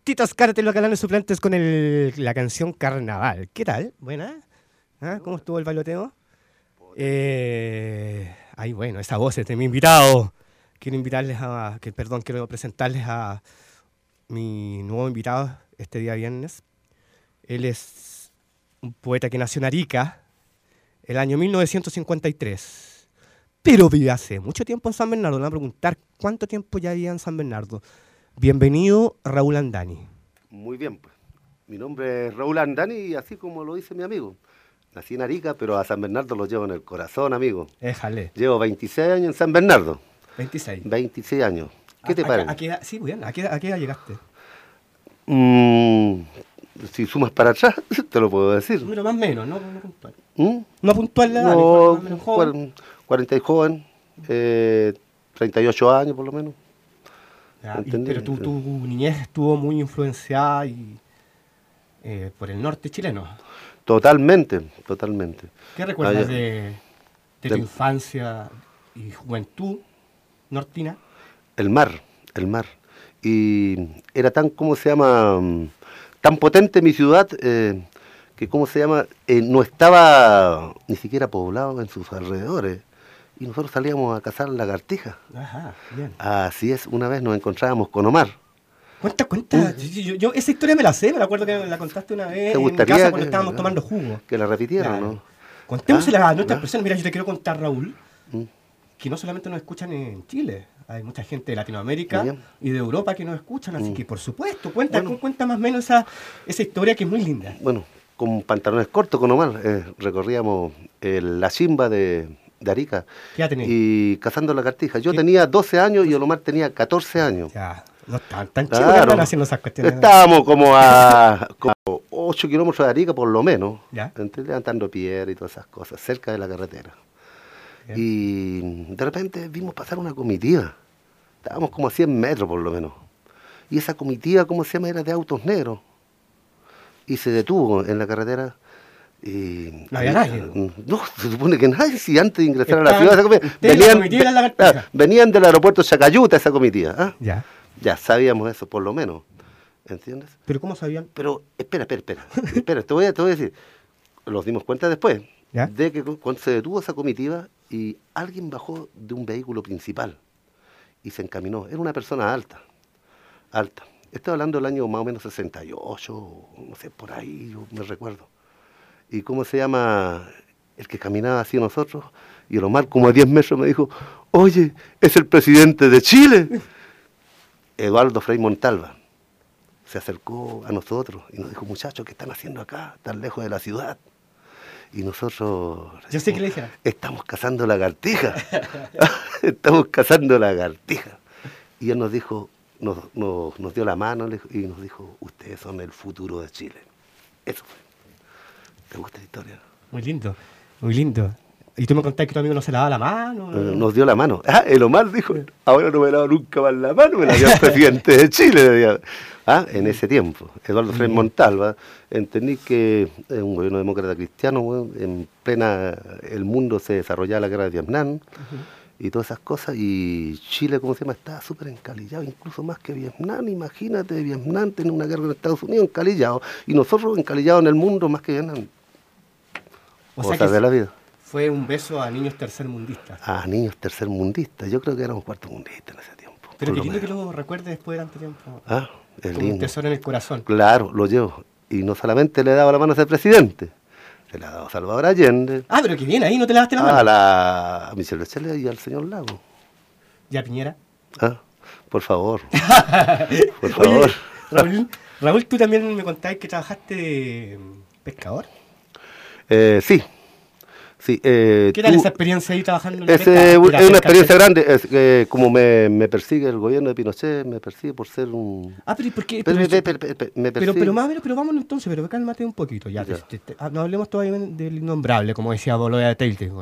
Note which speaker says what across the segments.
Speaker 1: Tito Azcárate, los galanes suplentes con la canción Carnaval. ¿Qué tal? ¿Buena? ¿Ah? ¿Cómo estuvo el bailoteo? Ay, bueno, esa voz es de mi invitado. Quiero presentarles a mi nuevo invitado este día viernes. Él es un poeta que nació en Arica el año 1953, pero vive hace mucho tiempo en San Bernardo. Me van a preguntar cuánto tiempo ya vivía en San Bernardo. Bienvenido, Raúl Andani.
Speaker 2: Muy bien, pues. Mi nombre es Raúl Andani y así como lo dice mi amigo. Nací en Arica, pero a San Bernardo lo llevo en el corazón, amigo.
Speaker 1: Éjale.
Speaker 2: Llevo 26 años en San Bernardo.
Speaker 1: 26.
Speaker 2: 26 años. ¿Qué te parece?
Speaker 1: Sí, bien. ¿A qué edad llegaste?
Speaker 2: Si sumas para atrás, te lo puedo decir.
Speaker 1: Pero más o menos, no puntual.
Speaker 2: ¿Mm?
Speaker 1: No puntual la edad,
Speaker 2: No,
Speaker 1: más o menos joven.
Speaker 2: 40 y joven, 38 años por lo menos.
Speaker 1: Ya, pero tu niñez estuvo muy influenciada por el norte chileno.
Speaker 2: Totalmente.
Speaker 1: ¿Qué recuerdas de tu infancia y juventud nortina?
Speaker 2: El mar. Y era tan, tan potente mi ciudad, que, no estaba ni siquiera poblado en sus alrededores. Y nosotros salíamos a cazar lagartijas.
Speaker 1: Ajá, bien.
Speaker 2: Así es, una vez nos encontrábamos con Omar.
Speaker 1: Cuenta. Yo esa historia me la sé, me la acuerdo que la contaste una vez en mi casa cuando estábamos tomando jugo.
Speaker 2: Que la repitieran,
Speaker 1: claro.
Speaker 2: ¿no?
Speaker 1: Contémosela a nuestras personas. Mira, yo te quiero contar, Raúl, que no solamente nos escuchan en Chile, hay mucha gente de Latinoamérica y de Europa que nos escuchan, así que por supuesto, cuenta más o menos esa historia que es muy linda.
Speaker 2: Bueno, con pantalones cortos con Omar, recorríamos la chimba de Arica.
Speaker 1: ¿Qué edad tenías?
Speaker 2: Y cazando lagartijas. Yo tenía 12 años y Omar tenía 14 años.
Speaker 1: Ya, no estaban tan chicos
Speaker 2: Claro.
Speaker 1: que andan haciendo esas cuestiones.
Speaker 2: Estábamos como a 8 kilómetros de Arica por lo menos,
Speaker 1: ¿Ya?
Speaker 2: levantando piedra y todas esas cosas, cerca de la carretera.
Speaker 1: Bien.
Speaker 2: Y de repente vimos pasar una comitiva. Estábamos como a 100 metros por lo menos. Y esa comitiva, era de autos negros. Y se detuvo en la carretera. Y
Speaker 1: no había nadie.
Speaker 2: No, se supone que nadie. Si antes de ingresar a la ciudad, venían del aeropuerto Chacayuta esa comitiva. ¿Ah? Ya sabíamos eso, por lo menos. ¿Entiendes?
Speaker 1: ¿Pero cómo sabían?
Speaker 2: Pero, espera, te voy a decir. Nos dimos cuenta después de que cuando se detuvo esa comitiva y alguien bajó de un vehículo principal y se encaminó. Era una persona alta. Estoy hablando del año más o menos 68, no sé, por ahí, yo me recuerdo. Y el que caminaba hacia nosotros, y el Omar como a 10 metros me dijo, oye, es el presidente de Chile. Eduardo Frei Montalva se acercó a nosotros y nos dijo, muchachos, ¿qué están haciendo acá, tan lejos de la ciudad? Y nosotros...
Speaker 1: Yo sé que le dije.
Speaker 2: Estamos cazando lagartijas. Estamos cazando lagartijas. Y él nos dijo, nos dio la mano y nos dijo, ustedes son el futuro de Chile. Eso fue. ¿Te gusta la historia?
Speaker 1: Muy lindo. ¿Y tú me contaste que tu amigo no se lavaba la mano?
Speaker 2: Nos dio la mano. El Omar dijo, ahora no me lavo nunca más la mano, me la dio el presidente de Chile. En ese tiempo, Eduardo Frei Montalva, entendí que es un gobierno demócrata cristiano, en plena, el mundo se desarrollaba la guerra de Vietnam, y todas esas cosas, y Chile, estaba súper encalillado, incluso más que Vietnam. Imagínate, Vietnam tiene una guerra con Estados Unidos encalillado, y nosotros encalillados en el mundo más que Vietnam. Cosas de la vida.
Speaker 1: Fue un beso a niños tercermundistas.
Speaker 2: A niños tercermundistas, yo creo que éramos cuartomundistas en ese tiempo.
Speaker 1: Pero qué lindo que lo recuerdes después de tanto tiempo.
Speaker 2: Es
Speaker 1: como
Speaker 2: lindo.
Speaker 1: Un tesoro en el corazón.
Speaker 2: Claro, lo llevo. Y no solamente le he dado la mano a ese presidente, se le ha dado a Salvador Allende.
Speaker 1: Pero que bien, ahí no te lavaste la mano.
Speaker 2: A Michelle Bachelet y al señor Lago.
Speaker 1: ¿Y a Piñera?
Speaker 2: Por favor. Por favor.
Speaker 1: Oye, Raúl, tú también me contabas que trabajaste de pescador.
Speaker 2: Sí.
Speaker 1: ¿Qué tal esa experiencia ahí trabajando en la
Speaker 2: pesca? Es una experiencia grande. Como me persigue el gobierno de Pinochet, me persigue por ser un...
Speaker 1: pero ¿por qué?
Speaker 2: Me persigue.
Speaker 1: Pero más o menos, pero vámonos entonces, pero cálmate un poquito. No hablemos todavía del innombrable, como decía Boloya de Telte.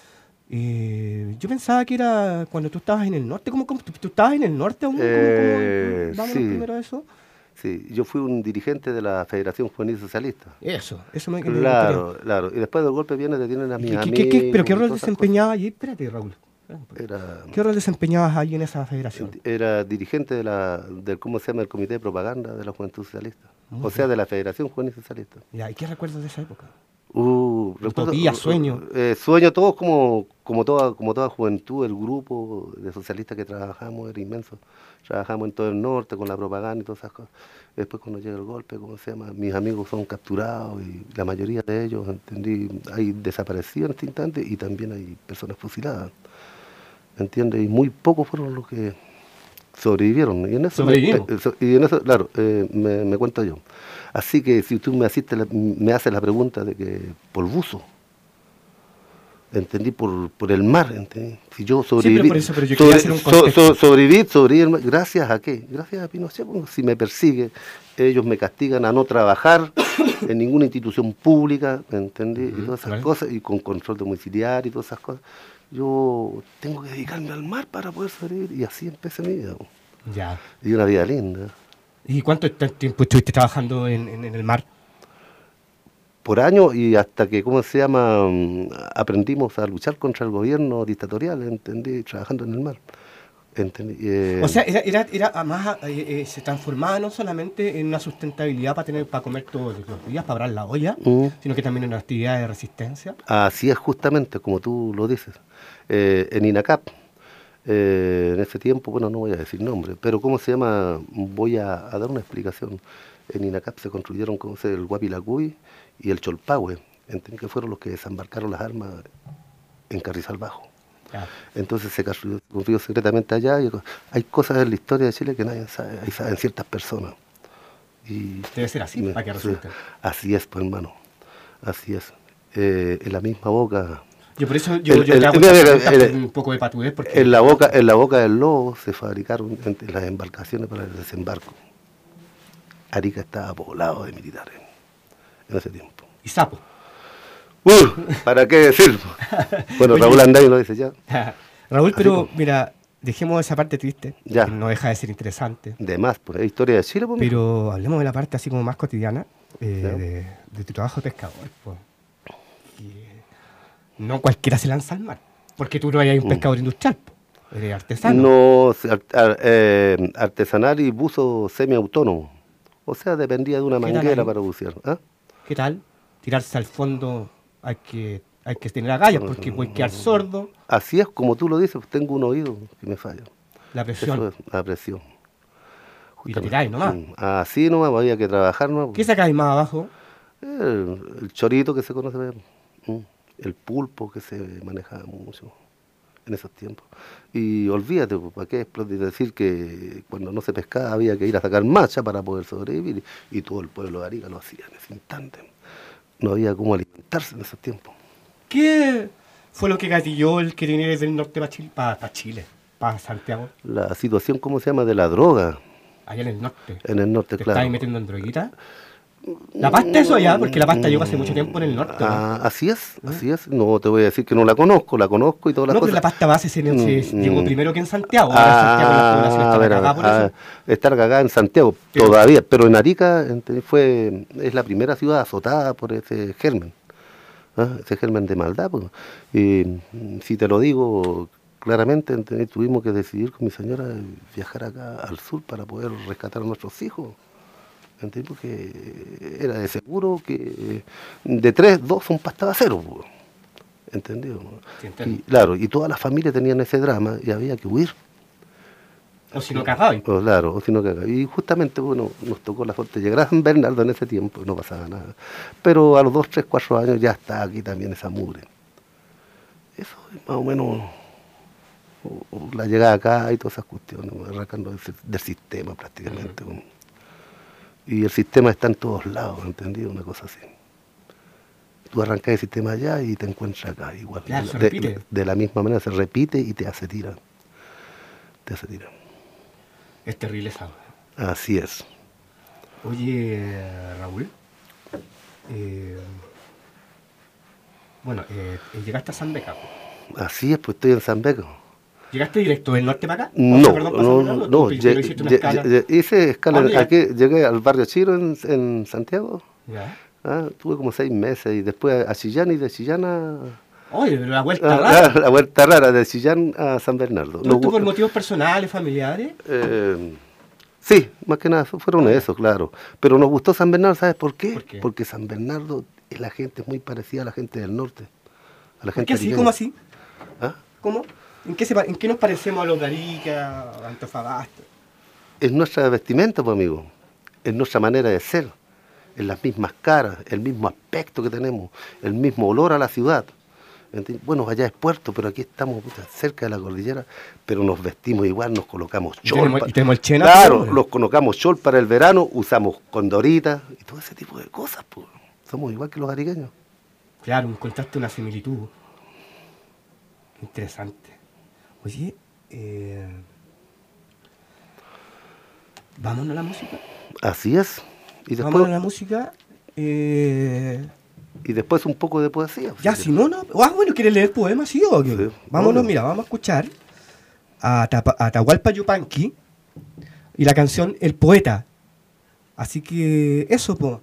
Speaker 1: Yo pensaba que era cuando tú estabas en el norte. ¿Cómo tú estabas en el norte aún? Vámonos primero a eso.
Speaker 2: Sí, yo fui un dirigente de la Federación Juvenil Socialista.
Speaker 1: Eso me
Speaker 2: Claro. Y después del golpe viene, detienen a mis amigos.
Speaker 1: ¿Pero qué rol desempeñaba allí? Espérate, Raúl. ¿Qué rol desempeñabas ahí en esa federación?
Speaker 2: Era dirigente del ¿cómo se llama? El Comité de Propaganda de la Juventud Socialista. O sea, de la Federación Juvenil Socialista.
Speaker 1: Ya, ¿y qué recuerdas de esa época?
Speaker 2: Utopía,
Speaker 1: sueño.
Speaker 2: Sueño todos como toda juventud, el grupo de socialistas que trabajamos era inmenso. Trabajamos en todo el norte con la propaganda y todas esas cosas. Después cuando llega el golpe, ¿cómo se llama? Mis amigos son capturados y la mayoría de ellos, hay desaparecidos en este instante y también hay personas fusiladas. ¿Entiendes? Y muy pocos fueron los que sobrevivieron. Y en eso, claro, me cuento yo. Así que si tú me haces la pregunta de que por buzo, entendí, por el mar, entendí. Si yo sobreviví,
Speaker 1: sí, pero yo quería hacer un contexto.
Speaker 2: sobreviví, ¿gracias a qué? Gracias a Pinochet. Bueno, si me persigue, ellos me castigan a no trabajar en ninguna institución pública, ¿entendí? Y todas esas cosas, y con control domiciliario y todas esas cosas. Yo tengo que dedicarme al mar para poder sobrevivir, y así empecé mi vida.
Speaker 1: Ya.
Speaker 2: Y una vida linda.
Speaker 1: ¿Y cuánto tiempo estuviste trabajando en el mar?
Speaker 2: Por años, y hasta que, ¿cómo se llama? Aprendimos a luchar contra el gobierno dictatorial, ¿entendí? Trabajando en el mar. ¿Entendí?
Speaker 1: O sea, era más, se transformaba no solamente en una sustentabilidad para comer todos los días, para abrir la olla, sino que también en una actividad de resistencia.
Speaker 2: Así es, justamente, como tú lo dices. En INACAP, en ese tiempo, bueno, no voy a decir nombre, pero ¿cómo se llama? Voy a dar una explicación. En INACAP se construyeron, ¿cómo se llama? El Guapilacuy y el Cholpahue, que fueron los que desembarcaron las armas en Carrizal Bajo.
Speaker 1: Ya.
Speaker 2: Entonces se construyó secretamente allá, y hay cosas en la historia de Chile que nadie sabe, ahí saben ciertas personas. Y
Speaker 1: debe ser así, para que resulte.
Speaker 2: Así es, pues, hermano, así es. En la misma boca...
Speaker 1: Yo por eso yo te hago un poco de patudez, porque...
Speaker 2: En la boca del lobo se fabricaron las embarcaciones para el desembarco. Arica estaba poblado de militares en ese tiempo.
Speaker 1: ¿Y sapo?
Speaker 2: ¿Para qué decir? Bueno, Raúl Andaño lo dice ya.
Speaker 1: Raúl, pero mira, dejemos esa parte triste,
Speaker 2: ya,
Speaker 1: que no deja de ser interesante.
Speaker 2: De más, pues es historia de Chile. Pues,
Speaker 1: pero hablemos de la parte así como más cotidiana, de tu trabajo de pescador. Pues. No cualquiera se lanza al mar, porque tú no eres un pescador industrial, eres artesano.
Speaker 2: No, artesanal y buzo semiautónomo. O sea, dependía de una manguera para bucear. ¿Ah?
Speaker 1: ¿Qué tal? Tirarse al fondo hay que tener agallas, porque puede quedar sordo.
Speaker 2: Así es, como tú lo dices, tengo un oído que me falla.
Speaker 1: La presión.
Speaker 2: La presión.
Speaker 1: Y te tiráis nomás.
Speaker 2: Así nomás, había que trabajar nomás.
Speaker 1: ¿Qué sacáis más abajo?
Speaker 2: El chorito que se conoce, el pulpo que se manejaba mucho en esos tiempos. Y olvídate, ¿para qué decir que cuando no se pescaba había que ir a sacar macha para poder sobrevivir? Y todo el pueblo de Arica lo hacía en ese instante. No había cómo alimentarse en esos tiempos.
Speaker 1: ¿Qué fue lo que gatilló el que viniera desde el norte para Chile, para Santiago?
Speaker 2: La situación, ¿cómo se llama?, de la droga.
Speaker 1: Allá en el norte.
Speaker 2: En el norte,
Speaker 1: ¿Te
Speaker 2: claro.
Speaker 1: estáis metiendo en droguita? ¿La pasta eso allá? Porque la pasta llegó hace mucho tiempo en el norte.
Speaker 2: Así es, así es. No te voy a decir que no la conozco y todas las cosas.
Speaker 1: No, pero la pasta base se llegó primero que en Santiago.
Speaker 2: Estar cagada en Santiago todavía, pero en Arica es la primera ciudad azotada por ese germen. Ese germen de maldad. Pues. Y si te lo digo claramente, tuvimos que decidir con mi señora viajar acá al sur para poder rescatar a nuestros hijos. Porque era de seguro que de 3, 2 son pasta de acero. ¿Entendido?
Speaker 1: Sí,
Speaker 2: y, claro, y todas las familias tenían ese drama y había que huir.
Speaker 1: O si no cagaba.
Speaker 2: Claro, o si no cagaba. Y justamente, bueno, nos tocó la suerte de llegar a San Bernardo en ese tiempo y no pasaba nada. Pero a los 2, 3, 4 años ya está aquí también esa mugre. Eso es más o menos la llegada acá y todas esas cuestiones, arrancando del sistema prácticamente. Y el sistema está en todos lados, ¿entendido? Una cosa así. Tú arrancas el sistema allá y te encuentras acá igual.
Speaker 1: Claro, se repite.
Speaker 2: De la misma manera se repite y te hace tirar. Te hace tirar.
Speaker 1: Es terrible esa.
Speaker 2: Así es.
Speaker 1: Oye, Raúl. Llegaste a San Beca.
Speaker 2: Así es, pues estoy en San Beca.
Speaker 1: ¿Llegaste directo del norte para acá?
Speaker 2: No. Hice escala aquí, llegué al barrio Chiro en Santiago.
Speaker 1: Ya.
Speaker 2: Tuve como 6 meses y después a Chillán y de Chillán
Speaker 1: Oye, pero la vuelta rara.
Speaker 2: La vuelta rara de Chillán a San Bernardo.
Speaker 1: ¿Todo esto por motivos personales, familiares?
Speaker 2: Sí, más que nada fueron esos, claro. Pero nos gustó San Bernardo, ¿sabes por qué?
Speaker 1: ¿Por qué?
Speaker 2: Porque San Bernardo, la gente es muy parecida a la gente del norte. A la
Speaker 1: ¿Por
Speaker 2: gente
Speaker 1: qué así?
Speaker 2: ariqueña.
Speaker 1: ¿Cómo así?
Speaker 2: ¿Ah?
Speaker 1: ¿Cómo? ¿En qué nos parecemos a los de Arica, a Antofagasta?
Speaker 2: Es nuestra vestimenta, pues, amigo. Es nuestra manera de ser. Es las mismas caras, el mismo aspecto que tenemos, el mismo olor a la ciudad. Bueno, allá es puerto, pero aquí estamos cerca de la cordillera, pero nos vestimos igual, nos colocamos chol.
Speaker 1: ¿Y tenemos el chena?
Speaker 2: Claro, nos colocamos chol para el verano, usamos condoritas y todo ese tipo de cosas, pues. Somos igual que los ariqueños.
Speaker 1: Claro, encontraste una similitud. Interesante. Oye, vámonos a la música.
Speaker 2: Así es. Y después,
Speaker 1: Vámonos a la música.
Speaker 2: y después un poco de poesía.
Speaker 1: Ya, si no. Bueno, ¿quieres leer poemas? Sí, o qué?
Speaker 2: Sí,
Speaker 1: Vámonos,
Speaker 2: obvio.
Speaker 1: mira, vamos a escuchar a Atahualpa Yupanqui y la canción El Poeta. Así que eso, pues.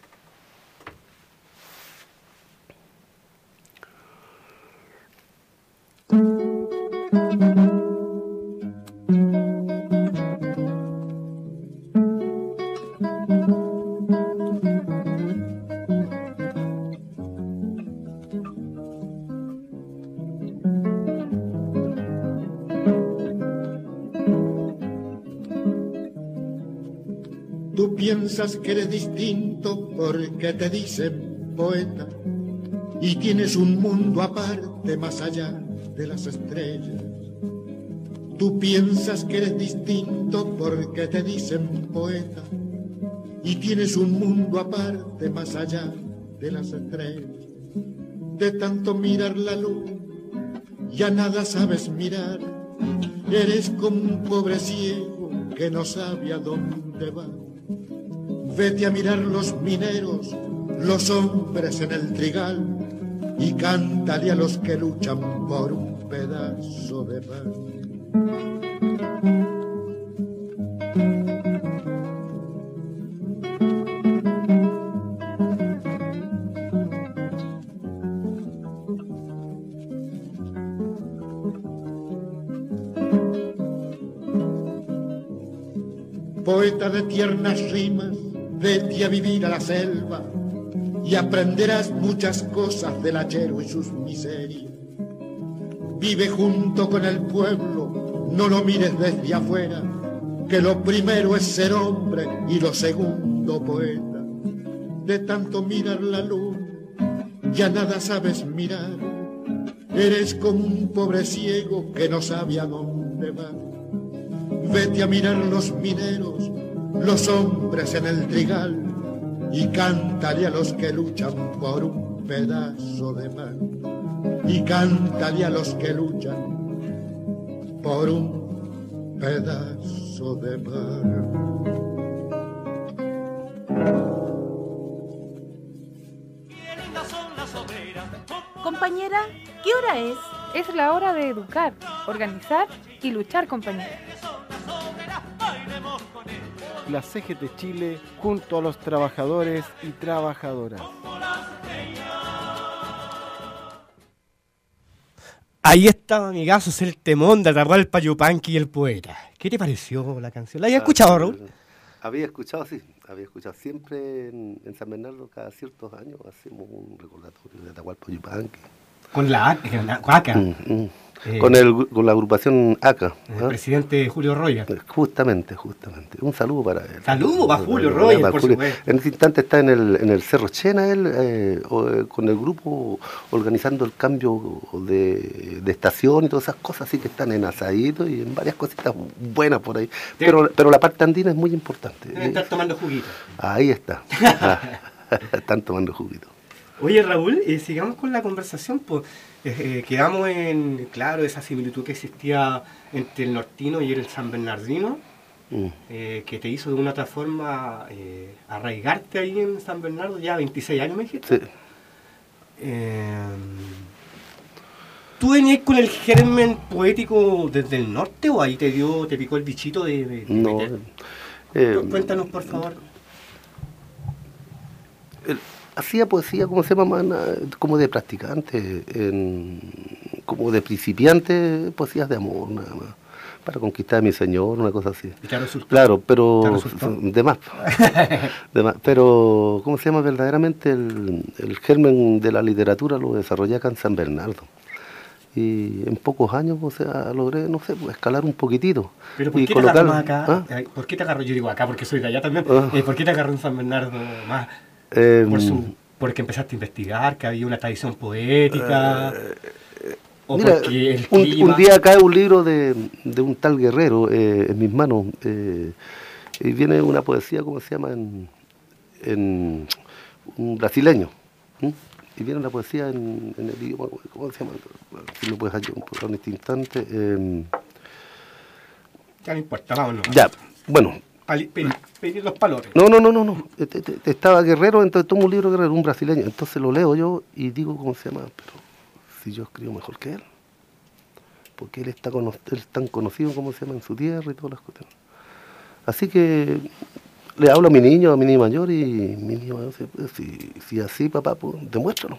Speaker 3: Tú piensas que eres distinto porque te dicen poeta y tienes un mundo aparte más allá de las estrellas. Tú piensas que eres distinto porque te dicen poeta y tienes un mundo aparte más allá de las estrellas. De tanto mirar la luz ya nada sabes mirar, eres como un pobre ciego que no sabe a dónde va. Vete a mirar los mineros, los hombres en el trigal, y cántale a los que luchan por un pedazo de pan. Poeta de tiernas rimas, vete a vivir a la selva y aprenderás muchas cosas del hachero y sus miserias. Vive junto con el pueblo, no lo mires desde afuera, que lo primero es ser hombre y lo segundo poeta. De tanto mirar la luz, ya nada sabes mirar, eres como un pobre ciego que no sabe a dónde va. Vete a mirar los mineros, los hombres en el trigal, y cántale a los que luchan por un pedazo de pan. Y cántale a los que luchan por un pedazo de pan.
Speaker 4: Compañera, ¿qué hora es?
Speaker 5: Es la hora de educar, organizar y luchar, compañera.
Speaker 6: La CGT Chile junto a los trabajadores y trabajadoras.
Speaker 1: Ahí estaba, amigazos, el temón de Atahualpa Yupanqui y el Poeta. ¿Qué te pareció la canción? ¿La habías escuchado, Raúl?
Speaker 2: Había escuchado, sí. Había escuchado. Siempre en San Bernardo, cada ciertos años, hacemos un recordatorio de Atahualpa Yupanqui.
Speaker 1: Con la ACA.
Speaker 2: Con la agrupación ACA.
Speaker 1: El presidente Julio Roya.
Speaker 2: Justamente. Un saludo para él.
Speaker 1: Saludo para Julio Roya, por supuesto.
Speaker 2: En este instante está en el Cerro Chena, él, con el grupo organizando el cambio de estación y todas esas cosas, así que están en Asadito y en varias cositas buenas por ahí. Pero la parte andina es muy importante.
Speaker 1: Deben estar tomando juguito.
Speaker 2: Ahí está. Están tomando juguito.
Speaker 1: Oye, Raúl, sigamos con la conversación, pues quedamos en, claro, esa similitud que existía entre el nortino y el san bernardino, que te hizo de una otra forma arraigarte ahí en San Bernardo, ya 26 años me dijiste.
Speaker 2: Sí.
Speaker 1: ¿Tú venías con el germen poético desde el norte o ahí te picó el bichito de
Speaker 2: No.
Speaker 1: Cuéntanos, por favor.
Speaker 2: hacía poesía, ¿cómo se llama? Como de practicante, como de principiante, poesías de amor, nada más. Para conquistar a mi señor, una cosa así.
Speaker 1: ¿Y te resultó?
Speaker 2: Claro, pero
Speaker 1: de
Speaker 2: más. Pero, ¿cómo se llama? Verdaderamente el germen de la literatura lo desarrollé acá en San Bernardo. Y en pocos años, o sea, logré, no sé, pues, escalar un poquitito.
Speaker 1: ¿Pero por qué te agarró más acá? ¿Ah? ¿Por qué te agarró? Yo digo acá porque soy de allá también. ¿Por qué te agarró en San Bernardo más? Porque empezaste a investigar, que había una tradición poética. ¿O
Speaker 2: mira,
Speaker 1: porque el clima?
Speaker 2: Un día cae un libro de un tal Guerrero en mis manos. Y viene una poesía, ¿cómo se llama? En un brasileño. Y viene una poesía en el idioma, ¿cómo se llama? Si me puedes ayudar un poco en este instante.
Speaker 1: Ya no importa, vámonos.
Speaker 2: Ya, bueno.
Speaker 1: Pedir los palores.
Speaker 2: No. Estaba Guerrero, entonces tomo un libro de Guerrero, un brasileño. Entonces lo leo yo y digo, ¿cómo se llama? Pero si yo escribo mejor que él. Porque él es tan conocido, ¿cómo se llama? En su tierra y todas las cosas. Así que le hablo a mi niño mayor y mi niño mayor dice, pues, si así, papá, pues demuéstralo.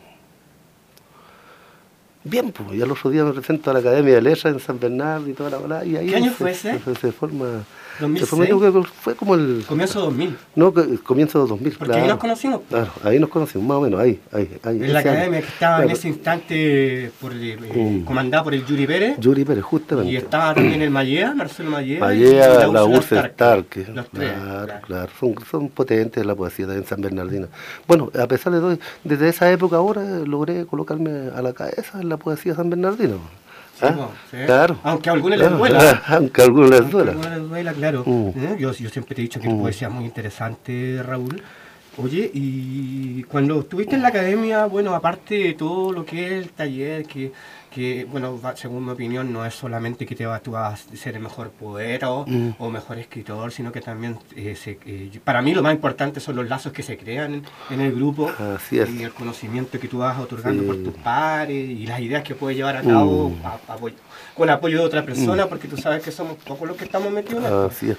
Speaker 2: Bien, pues, ya el otro día me presento a la Academia de Letras en San Bernardo y toda la verdad. Y ahí
Speaker 1: ¿Qué año fue ese?
Speaker 2: Se forma...
Speaker 1: 2006.
Speaker 2: Yo creo que fue como el...
Speaker 1: Comienzo 2000.
Speaker 2: No, comienzo de 2000.
Speaker 1: Porque ahí nos conocimos.
Speaker 2: Claro, ahí nos conocimos, más o menos, ahí.
Speaker 1: En la academia que estaba en ese instante comandada por el Yuri Pérez.
Speaker 2: Yuri Pérez, justamente.
Speaker 1: Y estaba también el Mallea, Marcelo Mallea.
Speaker 2: Mallea, la Úrsula Stark.
Speaker 1: Los tres.
Speaker 2: Claro. Son potentes la poesía en San Bernardino. Bueno, a pesar de todo, desde esa época ahora logré colocarme a la cabeza en la poesía de San Bernardino.
Speaker 1: Sí, sí.
Speaker 2: Claro.
Speaker 1: Aunque a algunos les duela.
Speaker 2: Aunque a algunos les duela.
Speaker 1: Claro. Yo siempre te he dicho que tu poesía es muy interesante, Raúl. Oye, y cuando estuviste en la academia, bueno, aparte de todo lo que es el taller, que bueno, según mi opinión, no es solamente que tú vas a ser el mejor poeta o mejor escritor, sino que también, para mí lo más importante son los lazos que se crean en el grupo.
Speaker 2: Así es.
Speaker 1: Y el conocimiento que tú vas otorgando por tus pares y las ideas que puedes llevar a cabo con apoyo de otra persona, porque tú sabes que somos pocos los que estamos metidos en esto.
Speaker 2: Así es.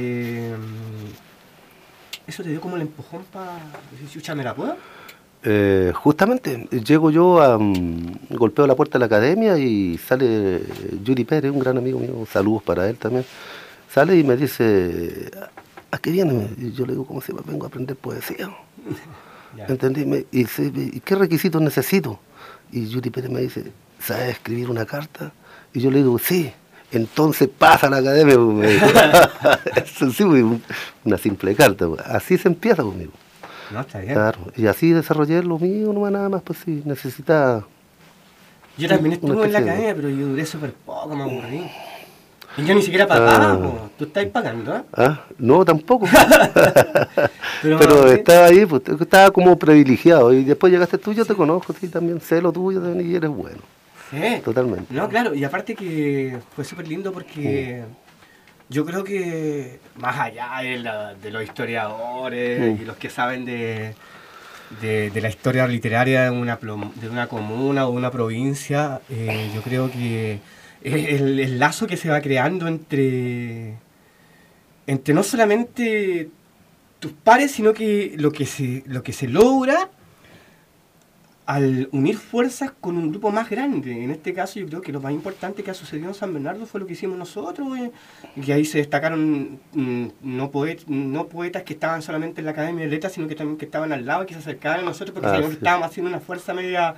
Speaker 1: ¿Eso te dio como el empujón para decir, chucha, me la puedo?
Speaker 2: Justamente, llego yo, golpeo la puerta de la academia y sale Yuri Pérez, un gran amigo mío, saludos para él también. Sale y me dice, ¿a qué viene? Y yo le digo, ¿cómo se llama? Vengo a aprender poesía. ¿Entendí? Y dice, ¿y qué requisitos necesito? Y Yuri Pérez me dice, ¿sabes escribir una carta? Y yo le digo, sí. Entonces pasa a la academia. Eso sí, una simple carta. Así se empieza conmigo.
Speaker 1: No, está bien.
Speaker 2: Claro, y así desarrollé lo mío, no nada más, pues sí, necesita...
Speaker 1: Yo también estuve en la academia, pero yo duré súper poco, me aburrí. Y yo ni siquiera pagaba, tú estás pagando, ¿eh?
Speaker 2: No, tampoco. Pero estaba ahí, pues, estaba como privilegiado, y después llegaste tú, yo te conozco, sí, también sé lo tuyo también, y eres bueno.
Speaker 1: Sí.
Speaker 2: Totalmente.
Speaker 1: No, claro, y aparte que fue súper lindo porque... Yo creo que más allá de los historiadores y los que saben de la historia literaria de una comuna o una provincia, yo creo que el lazo que se va creando entre no solamente tus pares, sino que lo que se logra al unir fuerzas con un grupo más grande. En este caso yo creo que lo más importante que ha sucedido en San Bernardo fue lo que hicimos nosotros, que ahí se destacaron no poetas que estaban solamente en la Academia de Letras, sino que también que estaban al lado y que se acercaban a nosotros porque sabíamos que estábamos haciendo una fuerza media...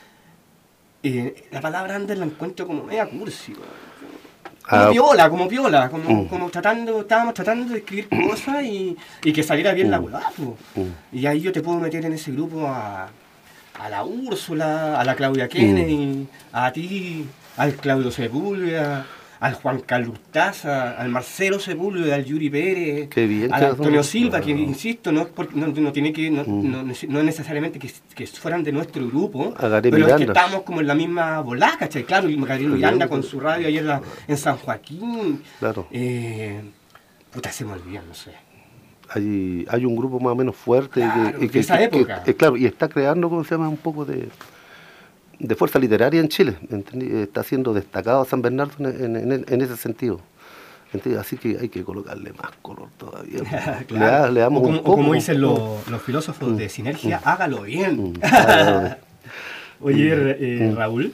Speaker 1: la palabra antes la encuentro como media cursi, como piola, estábamos tratando de escribir cosas y que saliera bien la hueá. Y ahí yo te puedo meter en ese grupo a la Úrsula, a la Claudia Kennedy, a ti, al Claudio Sepúlveda, al Juan Carlos Taza, al Marcelo Sepúlveda, al Yuri Pérez, al Antonio Silva, que insisto, no es necesariamente que fueran de nuestro grupo, pero es que estamos como en la misma bola, ¿cachai? Claro, y Gabriel Miranda con su radio ahí en San Joaquín.
Speaker 2: Claro.
Speaker 1: Puta, se me olvida, no sé.
Speaker 2: Hay un grupo más o menos fuerte
Speaker 1: de esa época.
Speaker 2: Claro, y está creando, ¿cómo se llama? Un poco de fuerza literaria en Chile, ¿entendí? Está siendo destacado San Bernardo en ese sentido. ¿Entiendes? Así que hay que colocarle más color todavía.
Speaker 1: Claro.
Speaker 2: Le damos un poco,
Speaker 1: como dicen los filósofos de sinergia, hágalo bien. Oye, Raúl,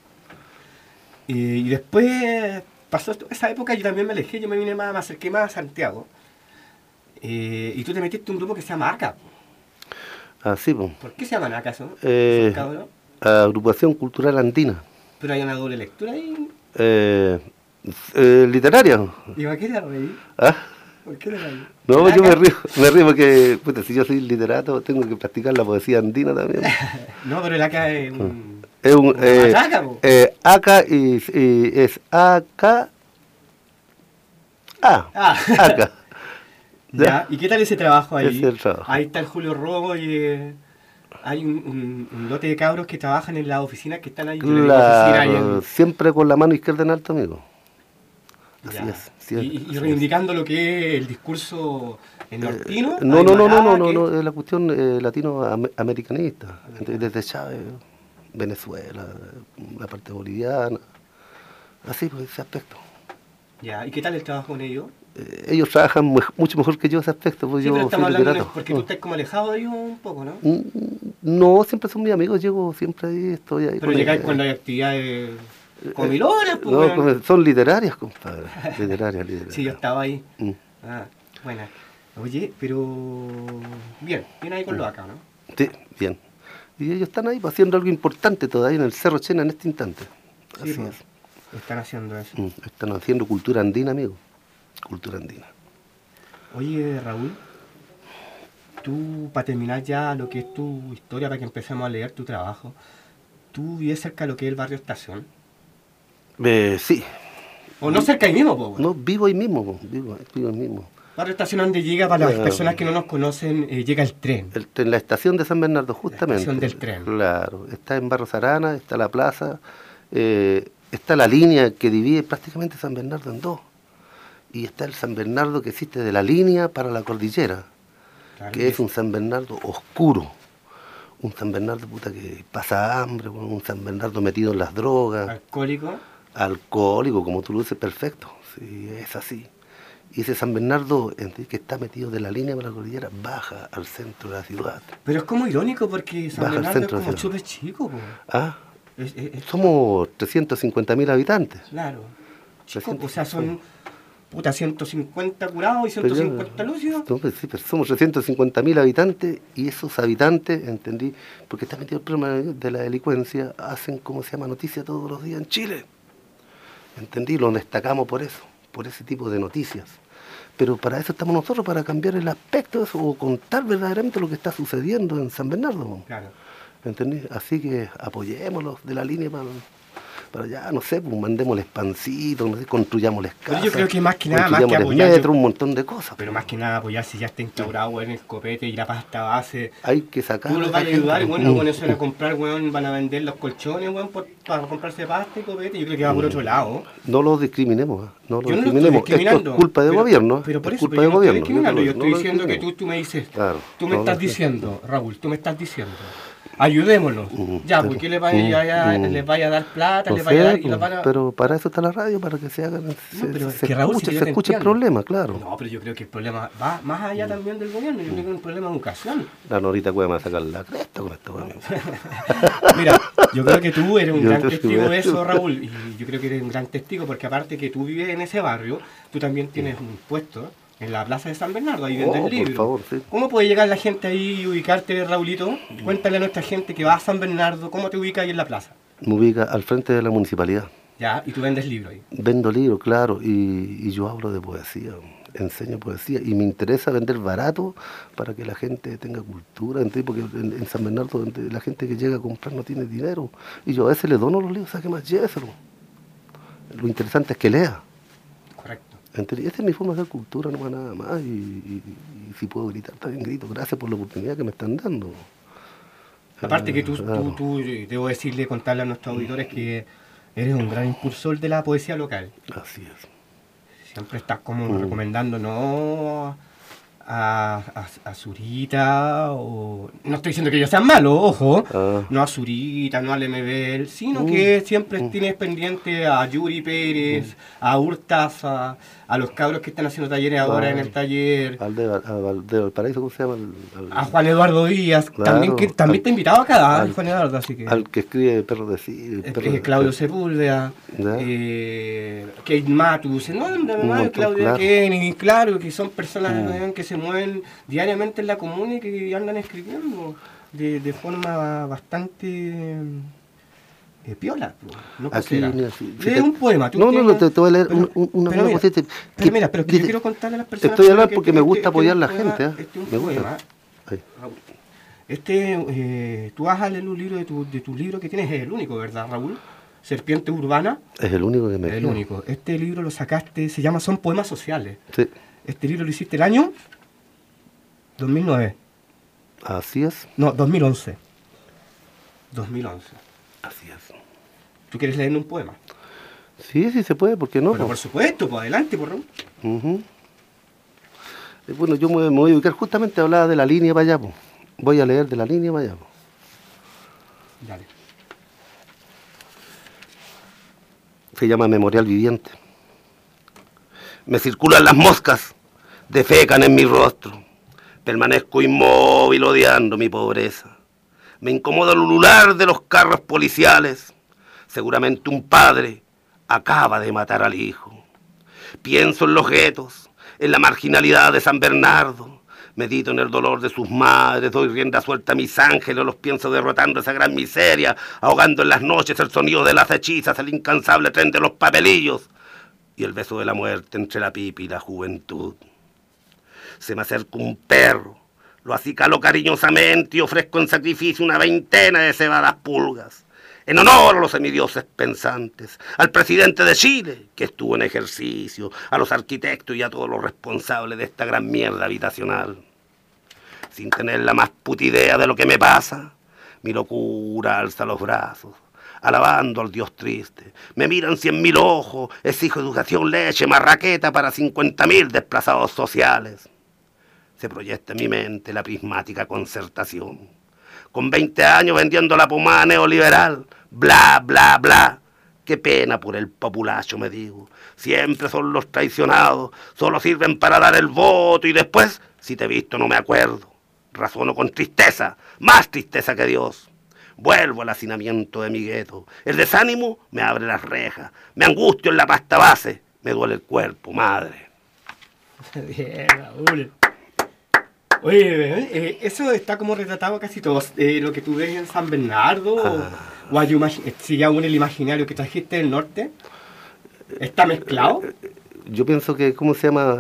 Speaker 1: y después pasó esa época, yo también me alejé, yo me vine me acerqué más a Santiago, y tú te metiste en un grupo que se llama ACA.
Speaker 2: Ah, sí, pues.
Speaker 1: ¿Por qué se llaman ACA eso?
Speaker 2: Agrupación Cultural Andina.
Speaker 1: ¿Pero hay una doble lectura ahí?
Speaker 2: Literaria.
Speaker 1: ¿Y para qué te reí?
Speaker 2: ¿Ah?
Speaker 1: ¿Por qué te reí?
Speaker 2: No, yo me río porque, puta, si yo soy literato, tengo que practicar la poesía andina también.
Speaker 1: No, pero el ACA es un...
Speaker 2: Es un... ACA y es ACA... ACA.
Speaker 1: ¿Ya? ¿Y qué tal ese trabajo ahí?
Speaker 2: Ese es el trabajo.
Speaker 1: Ahí está el Julio Robo y... hay un lote de cabros que trabajan en las oficinas que están ahí.
Speaker 2: Claro, siempre con la mano izquierda en alto, amigo. Así es.
Speaker 1: Y reivindicando lo que es el discurso nortino.
Speaker 2: No, es la cuestión latinoamericanista. Desde Chávez, Venezuela, la parte boliviana. Así, pues, ese aspecto.
Speaker 1: Ya, ¿y qué tal el trabajo con ellos?
Speaker 2: Ellos trabajan mucho mejor que yo ese aspecto. Pues
Speaker 1: sí,
Speaker 2: yo
Speaker 1: pero estamos
Speaker 2: soy
Speaker 1: hablando
Speaker 2: literato.
Speaker 1: porque tú estás como alejado de ellos un poco, ¿no?
Speaker 2: No, siempre son mis amigos, llego siempre ahí, estoy ahí.
Speaker 1: Pero llegáis cuando hay actividades comilonas, pues.
Speaker 2: No, son literarias, compadre. Literarias.
Speaker 1: Sí, yo estaba ahí. Buena. Oye, pero bien ahí con los acá, ¿no?
Speaker 2: Sí, bien. Y ellos están ahí haciendo algo importante todavía en el Cerro Chena en este instante.
Speaker 1: Sí, así es. Están haciendo eso.
Speaker 2: Están haciendo cultura andina, amigo. Cultura andina.
Speaker 1: Oye, Raúl, tú, para terminar ya lo que es tu historia, para que empecemos a leer tu trabajo, ¿tú vives cerca de lo que es el barrio Estación?
Speaker 2: Sí.
Speaker 1: ¿O no cerca ahí mismo, po?
Speaker 2: No, vivo ahí mismo, vivo ahí mismo.
Speaker 1: Barrio Estación, donde llega, para las personas que no nos conocen, llega el tren.
Speaker 2: En la estación de San Bernardo, justamente.
Speaker 1: La estación del tren.
Speaker 2: Claro, está en Barros Arana, está la plaza, está la línea que divide prácticamente San Bernardo en dos. Y está el San Bernardo que existe de la línea para la cordillera, claro, que es un San Bernardo oscuro. Un San Bernardo, puta, que pasa hambre, un San Bernardo metido en las drogas.
Speaker 1: ¿Alcohólico?
Speaker 2: Alcohólico, como tú lo dices, perfecto. Sí, es así. Y ese San Bernardo, que está metido de la línea para la cordillera, baja al centro de la ciudad.
Speaker 1: Pero es como irónico porque San Bernardo es como súper chico, po.
Speaker 2: Somos 350.000 habitantes.
Speaker 1: Claro. Chico, o sea, son... Puta, 150 curados y 150 lucios.
Speaker 2: Sí, pero somos 350.000 habitantes y esos habitantes, entendí, porque está metido el problema de la delincuencia, hacen, ¿cómo se llama?, noticia todos los días en Chile. Entendí, lo destacamos por eso, por ese tipo de noticias. Pero para eso estamos nosotros, para cambiar el aspecto de eso, o contar verdaderamente lo que está sucediendo en San Bernardo.
Speaker 1: Claro.
Speaker 2: ¿Entendí? Así que apoyémoslos de la línea para allá, no sé, pues mandémosles pancitos, no sé, construyámosles casas.
Speaker 1: Pero yo creo que más que nada, más que apoyar,
Speaker 2: metro, un montón de cosas.
Speaker 1: Pero más que nada apoyar, si ya está instaurado en el copete y la pasta base.
Speaker 2: Hay que sacar.
Speaker 1: Tú los vas a ayudar y bueno, con eso van a comprar, weón, van a vender los colchones, weón, para comprarse pasta y copete. Yo creo que va por otro lado.
Speaker 2: No los discriminemos,
Speaker 1: no los discriminemos.
Speaker 2: Esto es culpa del gobierno.
Speaker 1: Pero por eso,
Speaker 2: culpa del gobierno.
Speaker 1: Yo estoy diciendo que tú me dices,
Speaker 2: claro,
Speaker 1: tú me estás diciendo, Raúl, tú me estás diciendo. Ayudémoslos. Ya, porque les vaya a dar plata,
Speaker 2: no
Speaker 1: les vaya a dar... Y
Speaker 2: pero para eso está la radio, para que se hagan...
Speaker 1: se
Speaker 2: escuche el problema, claro.
Speaker 1: No, pero yo creo que el problema va más allá también del gobierno. Yo creo que es un problema de educación.
Speaker 2: La Norita puede más sacar la cresta con esto.
Speaker 1: Mira, yo creo que tú eres un gran testigo de eso, Raúl. Y yo creo que eres un gran testigo porque aparte que tú vives en ese barrio, tú también tienes un puesto en la plaza de San Bernardo, ahí vende el libro.
Speaker 2: Por favor, sí.
Speaker 1: ¿Cómo puede llegar la gente ahí y ubicarte, Raulito? Cuéntale a nuestra gente que va a San Bernardo, ¿cómo te ubicas ahí en la plaza?
Speaker 2: Me ubica al frente de la municipalidad.
Speaker 1: Ya, y tú vendes libros ahí.
Speaker 2: Vendo libros, claro, y yo hablo de poesía, enseño poesía, y me interesa vender barato para que la gente tenga cultura, ¿entendés? Porque en San Bernardo la gente que llega a comprar no tiene dinero, y yo a veces le dono los libros, ¿sabes qué más? Lléveselo. Lo interesante es que lea.
Speaker 1: Correcto.
Speaker 2: Esta es mi forma de hacer cultura, no más nada más, y si puedo gritar, también grito. Gracias por la oportunidad que me están dando.
Speaker 1: Aparte que tú, debo decirle, contarle a nuestros auditores que eres un gran impulsor de la poesía local.
Speaker 2: Así es.
Speaker 1: Siempre estás como recomendando, no a Zurita, o no estoy diciendo que ellos sean malos, ojo, no a Zurita, no al MBL, sino que siempre tienes pendiente a Yuri Pérez, a Hurtaza, a los cabros que están haciendo talleres ahora en el taller,
Speaker 2: al de Valparaíso, ¿cómo se llama?
Speaker 1: A Juan Eduardo Díaz, claro, también está invitado acá, Juan Eduardo, así que...
Speaker 2: Al que escribe Perro de Sí.
Speaker 1: Claudio Sepúlveda, Kate Matus, Claudia Kenny, claro, que son personas que se mueven diariamente en la comuna y que andan escribiendo de forma bastante piola, no posera. Lee un poema.
Speaker 2: Te voy a leer una cosita.
Speaker 1: Pero que yo quiero contarle a las personas...
Speaker 2: Estoy hablando porque me gusta apoyar a la gente.
Speaker 1: Me gusta. Raúl, tú vas a leer un libro de tu libro que tienes, es el único, ¿verdad, Raúl? Serpiente Urbana.
Speaker 2: Es el único que me...
Speaker 1: El único. Este libro lo sacaste, se llama Son Poemas Sociales.
Speaker 2: Sí.
Speaker 1: Este libro lo hiciste el año 2009.
Speaker 2: Así es.
Speaker 1: No, 2011. 2011.
Speaker 2: Así es.
Speaker 1: ¿Tú quieres leer un poema?
Speaker 2: Sí se puede, ¿por qué no?
Speaker 1: Pero por supuesto, pues adelante, por Raúl.
Speaker 2: Bueno, yo me voy a ubicar, justamente hablaba de la línea para allá, pues. Voy a leer de la línea para allá, pues.
Speaker 1: Dale.
Speaker 2: Se llama Memorial Viviente. Me circulan las moscas, defecan en mi rostro. Permanezco inmóvil odiando mi pobreza. Me incomoda el ulular de los carros policiales. Seguramente un padre acaba de matar al hijo. Pienso en los guetos, en la marginalidad de San Bernardo. Medito en el dolor de sus madres, doy rienda suelta a mis ángeles, los pienso derrotando esa gran miseria, ahogando en las noches el sonido de las hechizas, el incansable tren de los papelillos y el beso de la muerte entre la pipa y la juventud. Se me acerca un perro, lo acicalo cariñosamente y ofrezco en sacrificio una veintena de cebadas pulgas, en honor a los semidioses pensantes, al presidente de Chile, que estuvo en ejercicio, a los arquitectos y a todos los responsables de esta gran mierda habitacional. Sin tener la más puta idea de lo que me pasa, mi locura alza los brazos, alabando al Dios triste. Me miran 100.000 ojos, exijo educación, leche, marraqueta para 50.000 desplazados sociales. Se proyecta en mi mente la prismática concertación. Con 20 años vendiendo la pomada neoliberal, bla, bla, bla. Qué pena por el populacho, me digo. Siempre son los traicionados, solo sirven para dar el voto y después, si te he visto no me acuerdo. Razono con tristeza, más tristeza que Dios. Vuelvo al hacinamiento de mi gueto. El desánimo me abre las rejas. Me angustio en la pasta base. Me duele el cuerpo, madre.
Speaker 1: Bien, Raúl. Oye, eso está como retratado casi todo. Lo que tú ves en San Bernardo, o sigue aún el imaginario que trajiste del norte, ¿está mezclado?
Speaker 2: Yo pienso que, ¿cómo se llama?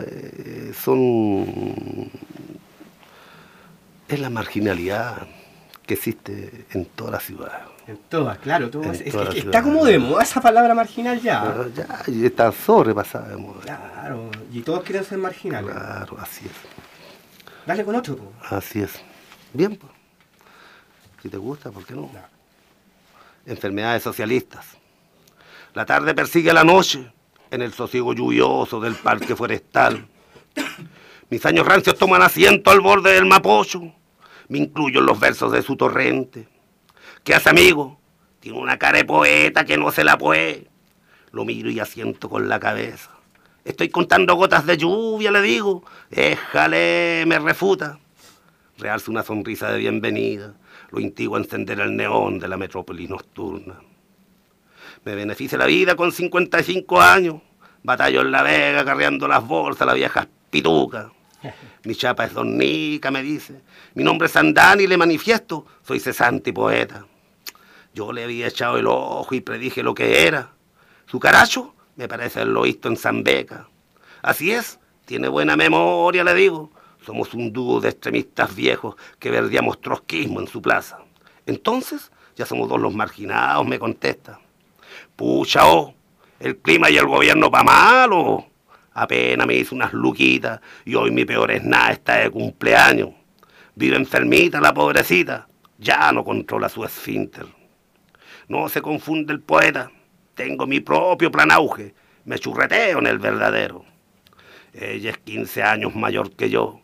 Speaker 2: Es la marginalidad que existe en toda la ciudad.
Speaker 1: En todas, claro. Está como de moda esa palabra marginal ya.
Speaker 2: Ya está sobrepasada de moda.
Speaker 1: Claro, y todos quieren ser marginales.
Speaker 2: Claro, así es.
Speaker 1: Dale con otro, po.
Speaker 2: Así es. Bien, pues. Si te gusta, ¿por qué no? Enfermedades socialistas. La tarde persigue a la noche en el sosiego lluvioso del parque forestal. Mis años rancios toman asiento al borde del Mapocho. Me incluyo en los versos de su torrente. ¿Qué hace, amigo? Tiene una cara de poeta que no se la puede. Lo miro y asiento con la cabeza. Estoy contando gotas de lluvia, le digo. Éjale, me refuta. Realzo una sonrisa de bienvenida. Lo instigo a encender el neón de la metrópolis nocturna. Me beneficia la vida con 55 años. Batallo en La Vega, carreando las bolsas, la vieja pituca. Mi chapa es Donica, me dice. Mi nombre es Sandani y le manifiesto. Soy cesante y poeta. Yo le había echado el ojo y predije lo que era. Su caracho me parece haberlo visto en Zambeca. Así es, tiene buena memoria, le digo. Somos un dúo de extremistas viejos que verdiamos trotskismo en su plaza. Entonces, ya somos dos los marginados, me contesta. Pucha, el clima y el gobierno pa' malo. Apenas me hizo unas luquitas y hoy mi peor es nada, está de cumpleaños. Vive enfermita la pobrecita, ya no controla su esfínter. No se confunde el poeta. Tengo mi propio plan auge, me churreteo en el verdadero. Ella es 15 años mayor que yo,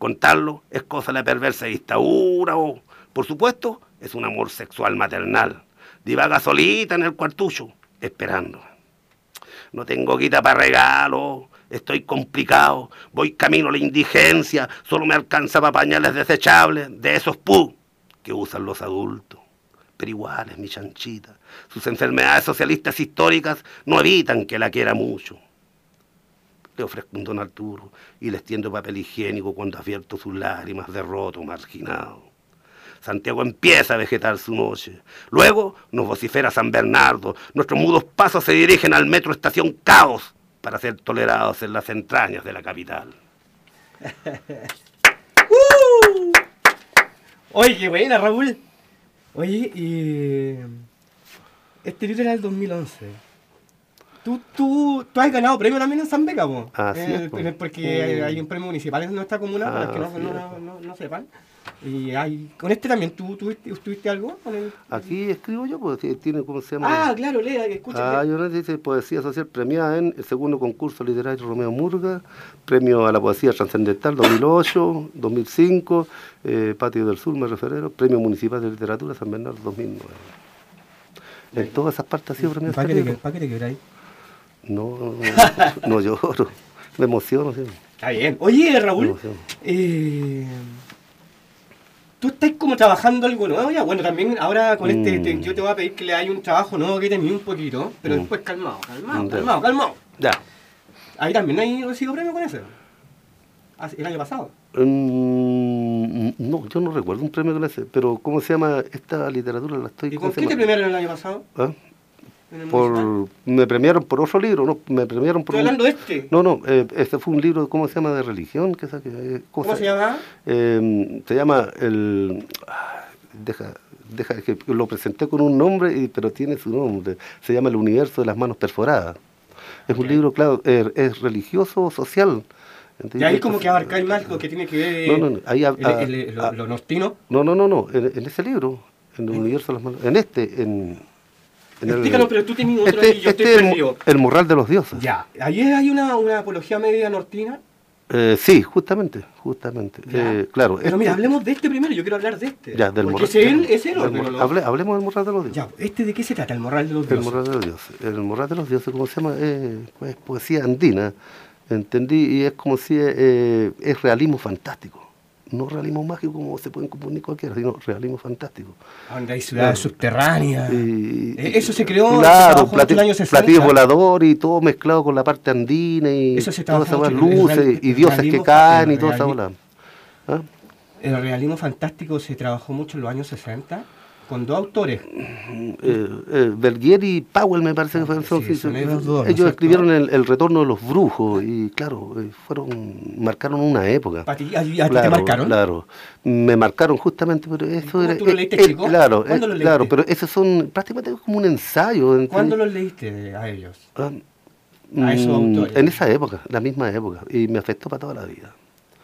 Speaker 2: Contarlo es cosa de la perversa dictadura o, por supuesto, es un amor sexual maternal. Divaga solita en el cuartucho, esperando. No tengo guita para regalo, estoy complicado, voy camino a la indigencia, solo me alcanza para pañales desechables, de esos pu que usan los adultos. Pero igual es mi chanchita, sus enfermedades socialistas históricas no evitan que la quiera mucho. Le ofrezco un don Arturo y les tiendo papel higiénico cuando advierto sus lágrimas de roto marginado. Santiago empieza a vegetar su noche. Luego nos vocifera San Bernardo. Nuestros mudos pasos se dirigen al metro estación Caos para ser tolerados en las entrañas de la capital.
Speaker 1: Oye, qué buena, Raúl. Oye, y este libro era del 2011. Tú has ganado premio también en San Beca, po. Porque hay un premio municipal en nuestra comuna, para los que no sepan. Y con este también, ¿tú tuviste algo? Con el...
Speaker 2: Aquí escribo yo, porque tiene, ¿cómo se llama?
Speaker 1: Ah, claro, lea, escucha.
Speaker 2: Yo dice Poesía Social premiada en el segundo concurso literario Romeo Murga, premio a la poesía trascendental 2008, 2005, Patio del Sur, Febrero, premio municipal de literatura San Bernardo 2009. En todas esas partes ha sido premiado.
Speaker 1: ¿Para qué te quebráis?
Speaker 2: No lloro, me emociono. ¿Sí?
Speaker 1: Está bien. Oye, Raúl, tú estás como trabajando algo nuevo ya. Bueno, también ahora con yo te voy a pedir que le hagas un trabajo nuevo que termine un poquito, pero después calmado.
Speaker 2: Ya.
Speaker 1: Ahí también hay recibido premio con ese. ¿El año pasado?
Speaker 2: No, yo no recuerdo un premio con ese, pero ¿cómo se llama esta literatura?
Speaker 1: ¿Y con qué te premiaron el año pasado?
Speaker 2: Me premiaron por otro libro, no, me premiaron por...
Speaker 1: ¿Estoy hablando de este?
Speaker 2: No, este fue un libro, ¿cómo se llama? De religión.
Speaker 1: ¿Cómo se llama?
Speaker 2: Se llama Deja que lo presenté con un nombre, pero tiene su nombre. Se llama El universo de las manos perforadas. Es un libro, claro, es religioso, social.
Speaker 1: Y ahí como que abarcáis más lo que tiene que ver
Speaker 2: ahí
Speaker 1: lo nortino.
Speaker 2: No, en ese libro, en El universo de las manos...
Speaker 1: Explícanos, pero tú tenías otro y yo estoy perdido.
Speaker 2: El Morral de los Dioses.
Speaker 1: Ya, ahí hay una apología media nortina.
Speaker 2: Sí, justamente. Claro.
Speaker 1: Pero mira, hablemos de este primero, yo quiero hablar de este.
Speaker 2: Ya, del
Speaker 1: Morral. Es él,
Speaker 2: hablemos del Morral de los Dioses.
Speaker 1: Ya, ¿de qué se trata, el Morral de los Dioses?
Speaker 2: El Morral de los Dioses. El Morral de los Dioses, ¿cómo se llama? Es poesía andina, entendí, y es como si es realismo fantástico. No realismo mágico como se pueden componer cualquiera, sino realismo fantástico.
Speaker 1: Donde hay ciudades subterráneas. Eso se creó
Speaker 2: en el año 60. Platillo volador y todo mezclado con la parte andina y
Speaker 1: eso se
Speaker 2: todas esas luces y dioses que caen y toda esa bola.
Speaker 1: El realismo fantástico se trabajó mucho en los años 60 con dos autores.
Speaker 2: Bergier y Powell me parece que fueron. Ellos escribieron el Retorno de los Brujos y claro, marcaron una época.
Speaker 1: ¿A ti te marcaron?
Speaker 2: Claro, me marcaron justamente, pero eso era...
Speaker 1: ¿Tú lo leíste, chico?
Speaker 2: Claro, pero esos son prácticamente como un ensayo.
Speaker 1: ¿Cuándo los leíste a ellos? A esos autores.
Speaker 2: En esa época, la misma época, y me afectó para toda la vida.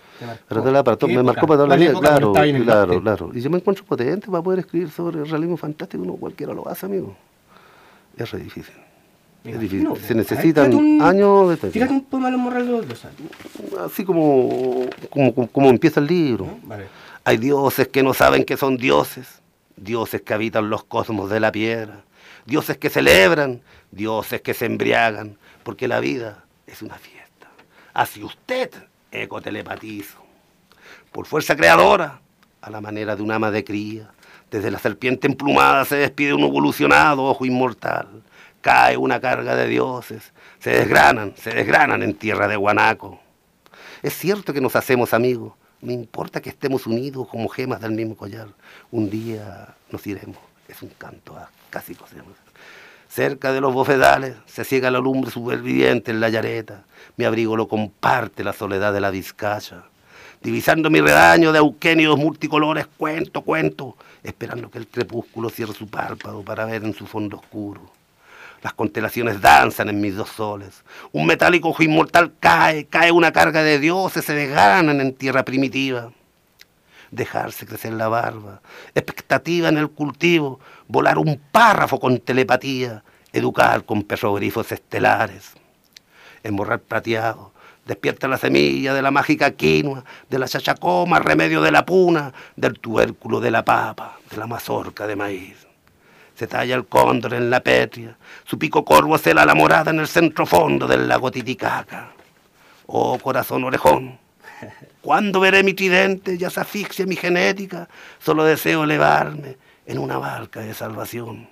Speaker 2: Me marcó para toda la vida, claro. Y yo me encuentro potente para poder escribir sobre el realismo fantástico, no cualquiera lo hace, amigo. Es re difícil. Es difícil. Se necesitan años de...
Speaker 1: Tírate un poema a los Morral de los Dioses.
Speaker 2: Así como empieza el libro.
Speaker 1: Vale.
Speaker 2: Hay dioses que no saben que son dioses, dioses que habitan los cosmos de la piedra, dioses que celebran, dioses que se embriagan, porque la vida es una fiesta. Así usted... ecotelepatizo. Por fuerza creadora, a la manera de un ama de cría, desde la serpiente emplumada se despide un evolucionado ojo inmortal. Cae una carga de dioses, se desgranan en tierra de guanaco. Es cierto que nos hacemos amigos, no importa que estemos unidos como gemas del mismo collar. Un día nos iremos, es un canto casi cosemos. Cerca de los bofedales se ciega la lumbre superviviente en la yareta. Mi abrigo lo comparte la soledad de la Vizcaya. Divisando mi redaño de auquénidos multicolores, cuento, esperando que el crepúsculo cierre su párpado para ver en su fondo oscuro. Las constelaciones danzan en mis dos soles. Un metálico ojo inmortal cae una carga de dioses, se desgranan en tierra primitiva. Dejarse crecer la barba, expectativa en el cultivo, volar un párrafo con telepatía, educar con petroglifos estelares. En Morral plateado, Despierta la semilla de la mágica quinoa, de la chachacoma, remedio de la puna, del tubérculo de la papa, de la mazorca de maíz. Se talla el cóndor en la pétrea, su pico corvo cela la morada en el centro fondo del lago Titicaca. Oh, corazón orejón, ¿cuándo veré mi tridente? Ya se asfixia mi genética, solo deseo elevarme en una barca de salvación.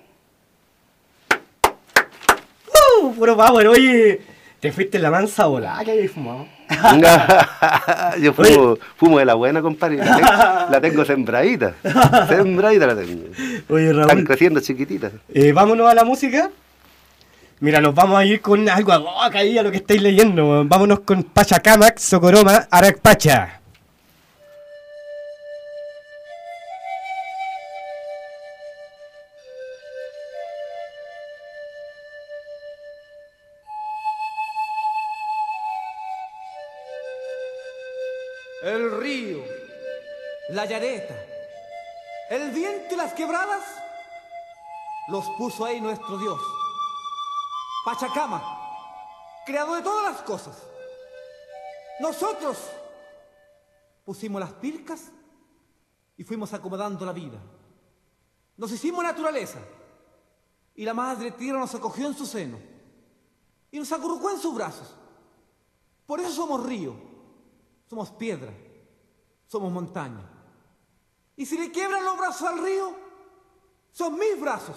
Speaker 1: Puro power, oye, te fuiste en la mansa bola, ¿qué habías fumado?
Speaker 2: Yo fumo de la buena, compadre. La tengo sembradita. Sembradita la tengo.
Speaker 1: Oye, Raúl,
Speaker 2: están creciendo chiquititas.
Speaker 1: Vámonos a la música. Mira, nos vamos a ir con algo acá ahí a lo que estáis leyendo. Vámonos con Pachacamac, Socoroma, Aracpacha.
Speaker 7: El río, la yareta, el viento y las quebradas los puso ahí nuestro Dios. Pachacamac, creador de todas las cosas. Nosotros pusimos las pilcas y fuimos acomodando la vida. Nos hicimos naturaleza y la madre tierra nos acogió en su seno y nos acurrucó en sus brazos. Por eso somos río. Somos piedra, somos montaña. Y si le quiebran los brazos al río, son mis brazos.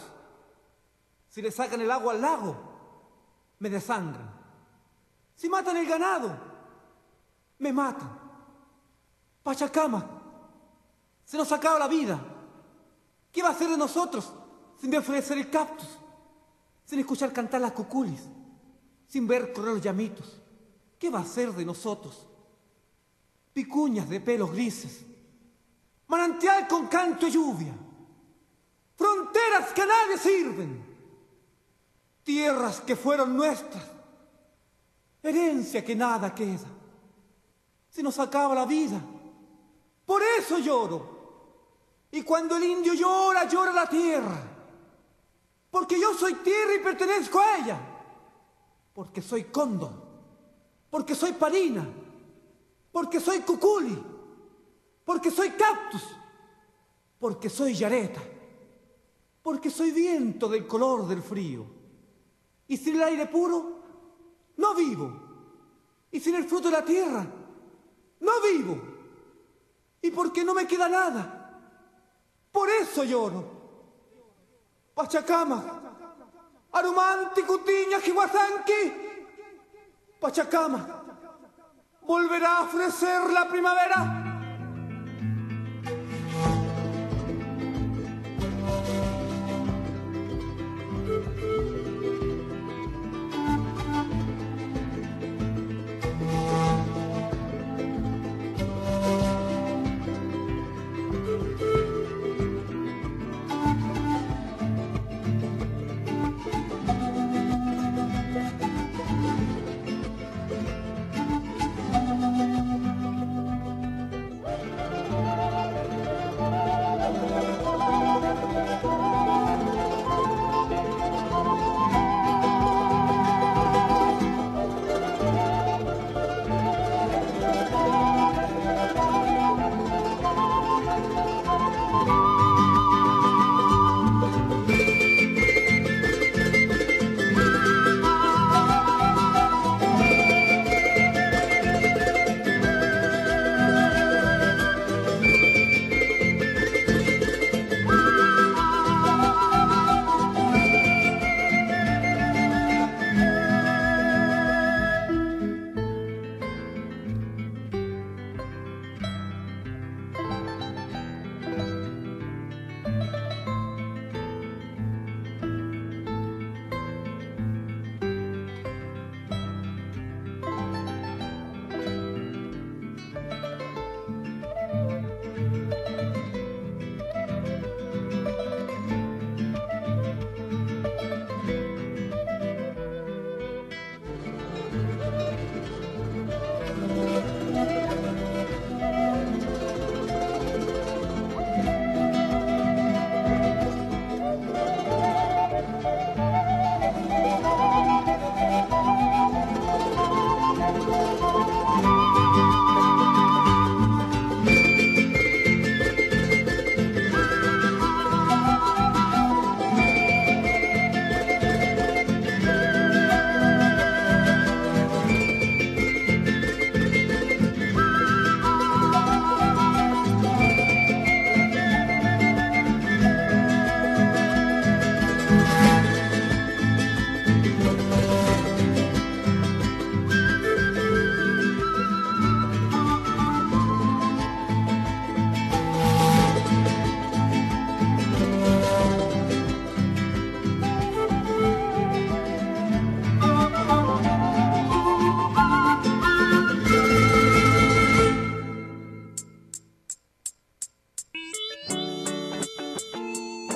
Speaker 7: Si le sacan el agua al lago, me desangran. Si matan el ganado, me matan. Pachacamac, se nos acaba la vida. ¿Qué va a hacer de nosotros sin ver florecer el cactus? Sin escuchar cantar las cuculis, sin ver correr los llamitos. ¿Qué va a hacer de nosotros? Picuñas de pelos grises, manantial con canto y lluvia, fronteras que a nadie sirven, tierras que fueron nuestras, herencia que nada queda. Se nos acaba la vida, por eso lloro. Y cuando el indio llora, llora la tierra, porque yo soy tierra y pertenezco a ella, porque soy cóndor, porque soy parina, porque soy cuculi, porque soy cactus, porque soy yareta, porque soy viento del color del frío. Y sin el aire puro, no vivo. Y sin el fruto de la tierra, no vivo. Y porque no me queda nada, por eso lloro. Pachacamac, Arumanti, Cutiña, Jihuazanqui, Pachacamac, volverá a ofrecer la primavera.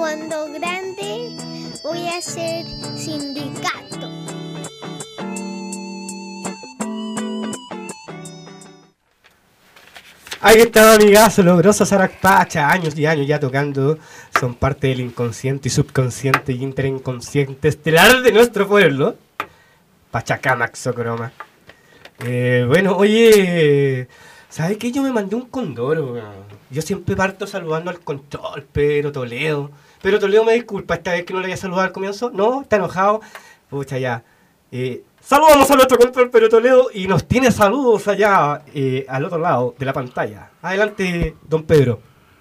Speaker 8: fondo grande, voy a hacer sindicato.
Speaker 1: Ahí está, amigazo, logroso Saracpacha, años y años ya tocando, son parte del inconsciente y subconsciente y interinconsciente estelar de nuestro pueblo. Pachacamac Socoroma. Bueno, oye, ¿sabes qué? Yo me mandé un condoro. Yo siempre parto saludando al control, Pedro Toledo. Pero Toledo me disculpa esta vez que no le voy a saludar al comienzo. No, está enojado. Pucha, ya. Saludamos a nuestro control Pedro Toledo y nos tiene saludos allá al otro lado de la pantalla. Adelante, don Pedro.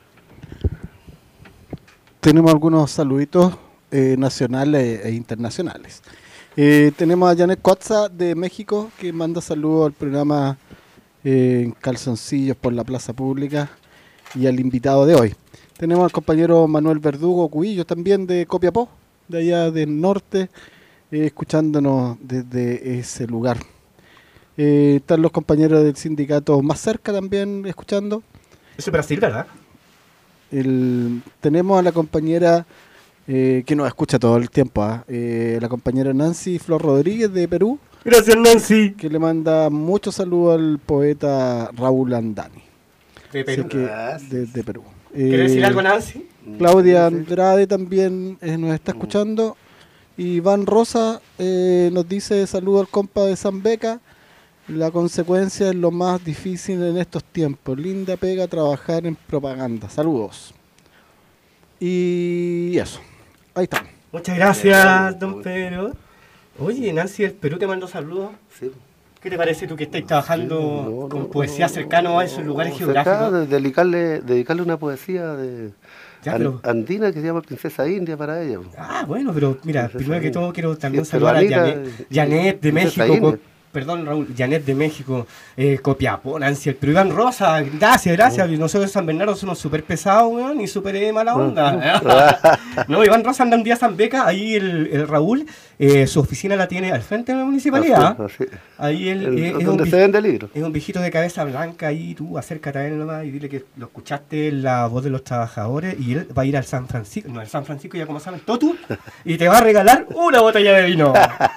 Speaker 9: Tenemos algunos saluditos nacionales e internacionales. Tenemos a Janet Coatza de México que manda saludos al programa Calzoncillos por la Plaza Pública y al invitado de hoy. Tenemos al compañero Manuel Verdugo Cubillo también de Copiapó, de allá del norte, escuchándonos desde ese lugar. Están los compañeros del sindicato más cerca también escuchando.
Speaker 1: Eso es Brasil, ¿verdad?
Speaker 9: Tenemos a la compañera que nos escucha todo el tiempo, la compañera Nancy Flor Rodríguez de Perú.
Speaker 1: Gracias, Nancy.
Speaker 9: Que le manda muchos saludos al poeta Raúl Andani.
Speaker 1: De Perú.
Speaker 9: De Perú.
Speaker 1: ¿Quiere decir algo, Nancy?
Speaker 9: Claudia Andrade también nos está escuchando. Y Iván Rosa nos dice saludo al compa de San Beca. La consecuencia es lo más difícil en estos tiempos. Linda pega trabajar en propaganda. Saludos. Y eso. Ahí está.
Speaker 1: Muchas gracias, don Pedro. Oye, Nancy del Perú te mando saludos.
Speaker 2: Sí.
Speaker 1: ¿Qué te parece tú que estáis trabajando con poesía cercano a esos lugares geográficos?
Speaker 2: Dedicarle una poesía andina que se llama Princesa India para ella.
Speaker 1: Ah, bueno, pero mira, primero que todo quiero también saludar a Janet de México. Perdón, Raúl, Janet de México, Copiapó, Nancy, el Perú, Iván Rosa, gracias. Nosotros en San Bernardo somos súper pesados, weón, y súper mala onda. No, Iván Rosa anda un día a San Beca, ahí el Raúl, su oficina la tiene al frente de la municipalidad. Ahí es
Speaker 2: donde se vende libros.
Speaker 1: Es un viejito de cabeza blanca, ahí tú acércate a él nomás y dile que lo escuchaste en La Voz de los Trabajadores y él va a ir al San Francisco, no, al San Francisco ya como saben, Totu, y te va a regalar una botella de vino.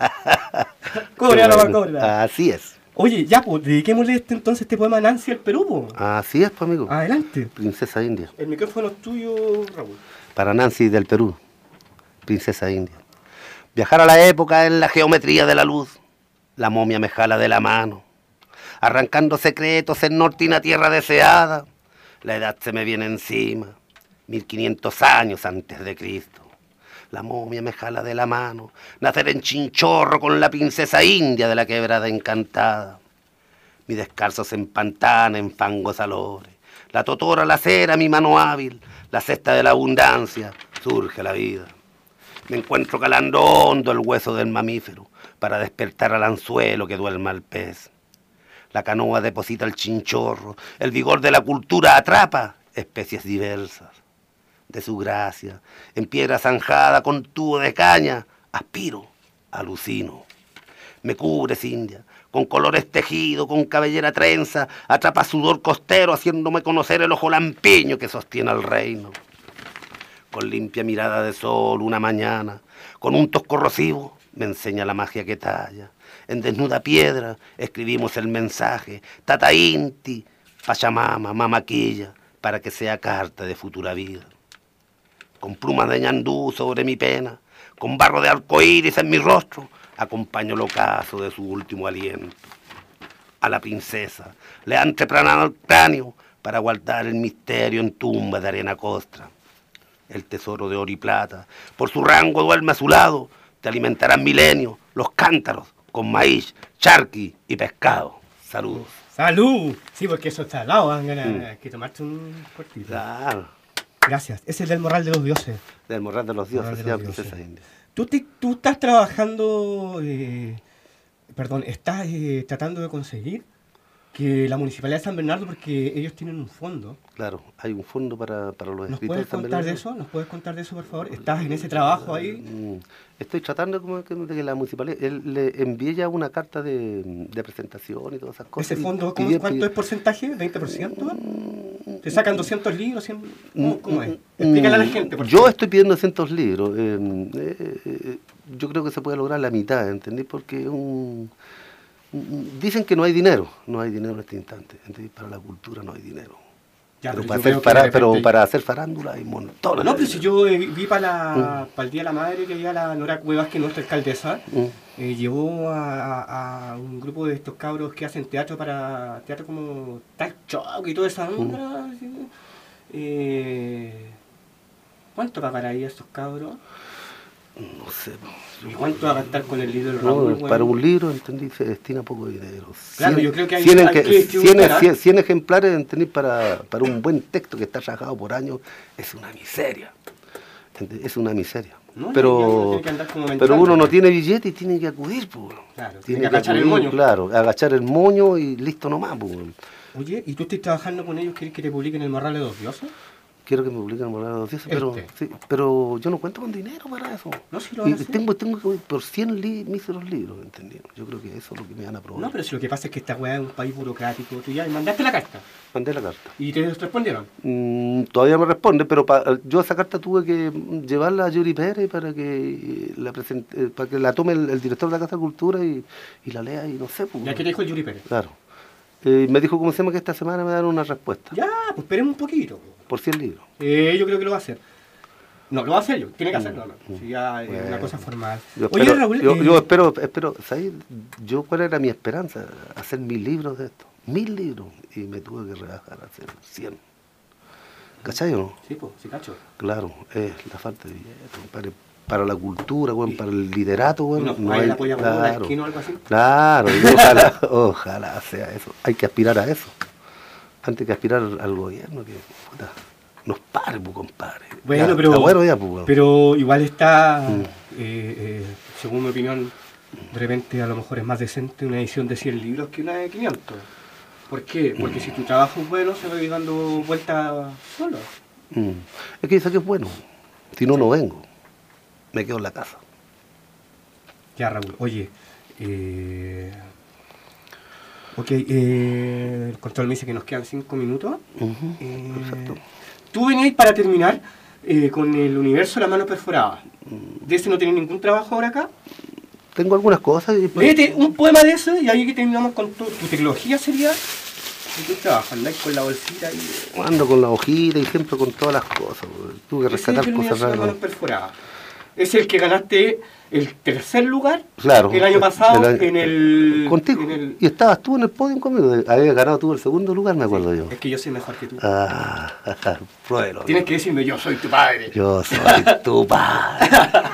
Speaker 1: Cobra.
Speaker 2: Así es.
Speaker 1: Oye, ya, pues, dediquémosle este poema a Nancy al Perú, po.
Speaker 2: Así es, pues, amigo.
Speaker 1: Adelante.
Speaker 2: Princesa India.
Speaker 1: El micrófono es tuyo, Raúl.
Speaker 2: Para Nancy del Perú, Princesa India. Viajar a la época en la geometría de la luz. La momia me jala de la mano. Arrancando secretos en norte y una tierra deseada. La edad se me viene encima. 1500 años antes de Cristo. La momia me jala de la mano, nacer en Chinchorro con la princesa india de la quebrada encantada. Mi descalzo se empantana en fangos alores, la totora, la cera, mi mano hábil, la cesta de la abundancia, surge la vida. Me encuentro calando hondo el hueso del mamífero para despertar al anzuelo que duerma el pez. La canoa deposita el chinchorro, el vigor de la cultura atrapa especies diversas. De su gracia, en piedra zanjada con tubo de caña, aspiro, alucino. Me cubres, India, con colores tejido, con cabellera trenza, atrapa sudor costero, haciéndome conocer el ojo lampiño que sostiene al reino. Con limpia mirada de sol, una mañana, con un tos corrosivo, me enseña la magia que talla. En desnuda piedra escribimos el mensaje, Tata Inti, Pachamama, Mamaquilla, para que sea carta de futura vida. Con plumas de ñandú sobre mi pena, con barro de arcoíris en mi rostro, acompaño el ocaso de su último aliento. A la princesa le han treplanado el cráneo para guardar el misterio en tumbas de arena costra. El tesoro de oro y plata, por su rango duerme a su lado, te alimentarán milenios los cántaros con maíz, charqui y pescado. Saludos.
Speaker 1: ¡Salud! Sí, porque eso está al lado, van a que tomarte un cortito.
Speaker 2: Claro.
Speaker 1: Gracias. Ese es del Morral de los Dioses.
Speaker 2: Del Morral de los Dioses, se llama Princesa India.
Speaker 1: Tú estás trabajando, estás tratando de conseguir que la Municipalidad de San Bernardo, porque ellos tienen un fondo.
Speaker 2: Claro, hay un fondo para los
Speaker 1: ¿Nos puedes contar de eso? ¿Nos puedes contar de eso, por favor? ¿Estás en ese trabajo ahí?
Speaker 2: Estoy tratando de que la Municipalidad le envíe ya una carta de presentación y todas esas cosas.
Speaker 1: ¿Ese fondo cuánto es porcentaje? ¿20%? ¿Te sacan 200 libros? 100? ¿Cómo es? Explícale a la gente.
Speaker 2: Yo estoy pidiendo 200 libros. Yo creo que se puede lograr la mitad, ¿entendí? Porque dicen que no hay dinero en este instante, ¿entendí? Para la cultura no hay dinero. Ya, pero para hacer farándula hay montones.
Speaker 1: No, pero si yo vi para el Día de la Madre que había la Nora Cuevas, que es nuestra alcaldesa, llevó a un grupo de estos cabros que hacen teatro como Tal Shock y toda esa onda. ¿Cuánto pagará ahí a estos cabros?
Speaker 2: No sé.
Speaker 1: ¿Y cuánto va a gastar con el libro del Raúl?
Speaker 2: Para un libro, entendí, se destina poco dinero.
Speaker 1: Claro, yo creo que hay
Speaker 2: 100 ejemplares, entendí, para un buen texto que está trabajado por años, es una miseria. ¿Entendí? Es una miseria. No, pero uno no tiene billete y tiene que acudir, pues.
Speaker 1: Claro, tiene que agachar el moño.
Speaker 2: Claro, agachar el moño y listo nomás, pues.
Speaker 1: Oye, ¿y tú estás trabajando con ellos? ¿Quieres que te publiquen el Morral de los Dioses?
Speaker 2: Quiero que me publiquen el Morral de los Dioses, pero yo no cuento con dinero para eso.
Speaker 1: No, si lo van a hacer.
Speaker 2: Tengo que ir por 100 míseros libros, ¿entendí? Yo creo que eso es lo que me van a aprobar.
Speaker 1: No, pero si lo que pasa es que esta weá es un país burocrático. Tú ya mandaste la carta.
Speaker 2: Mandé la carta.
Speaker 1: ¿Y te respondieron?
Speaker 2: Todavía me responde, pero yo esa carta tuve que llevarla a Yuri Pérez para que la tome el director de la Casa de Cultura y la lea y no sé. Pues,
Speaker 1: ¿Ya qué te dijo el Yuri Pérez?
Speaker 2: Claro. Me dijo, ¿cómo se llama? Que esta semana me dan una respuesta.
Speaker 1: Ya, pues esperemos un poquito.
Speaker 2: Por 100 libros.
Speaker 1: Yo creo que lo va a hacer. No, lo va a hacer yo. Tiene que hacerlo. No. Si ya es una cosa formal. Oye, Raúl...
Speaker 2: Yo espero, ¿sabes? ¿Cuál era mi esperanza? Hacer 1000 libros de esto. 1000 libros. Y me tuve que rebajar a hacer 100. ¿Cachai o no?
Speaker 1: Sí, pues, sí cacho.
Speaker 2: Claro, es la falta de billetes, para la cultura, bueno, para el liderato, bueno,
Speaker 1: no hay apoyo o algo así.
Speaker 2: Claro, ojalá sea eso. Hay que aspirar a eso. Antes que aspirar al gobierno, que puta, nos pare, compadre.
Speaker 1: Bueno,
Speaker 2: ya,
Speaker 1: pero,
Speaker 2: está bueno ya, pues,
Speaker 1: pero igual está, según mi opinión, de repente a lo mejor es más decente una edición de 100 libros que una de 500. ¿Por qué? Porque si tu trabajo es bueno, se va a ir dando vueltas solo.
Speaker 2: Es que dice que es bueno. Si no, no vengo. Me quedo en la casa.
Speaker 1: Ya, Raúl. Oye, el control me dice que nos quedan 5 minutos.
Speaker 2: Perfecto.
Speaker 1: Tú venías para terminar con el universo de la mano perforada. ¿De ese no tienes ningún trabajo ahora acá?
Speaker 2: Tengo algunas cosas.
Speaker 1: Léete un poema de eso y ahí que terminamos con tu tecnología sería... ¿Y tú trabajas? ¿Andáis con la bolsita y...?
Speaker 2: Ando con la hojita y siempre con todas las cosas. Tuve que rescatar cosas raras.
Speaker 1: Manos perforadas. Es el que ganaste el 3er lugar,
Speaker 2: claro,
Speaker 1: el año pasado en el...
Speaker 2: Contigo. Y estabas tú en el podio conmigo. Habías ganado tú el 2.º lugar, me acuerdo yo.
Speaker 1: Es que yo soy mejor que tú.
Speaker 2: Pruébelo.
Speaker 1: Tienes que decirme, yo soy tu padre.
Speaker 2: Yo soy tu padre.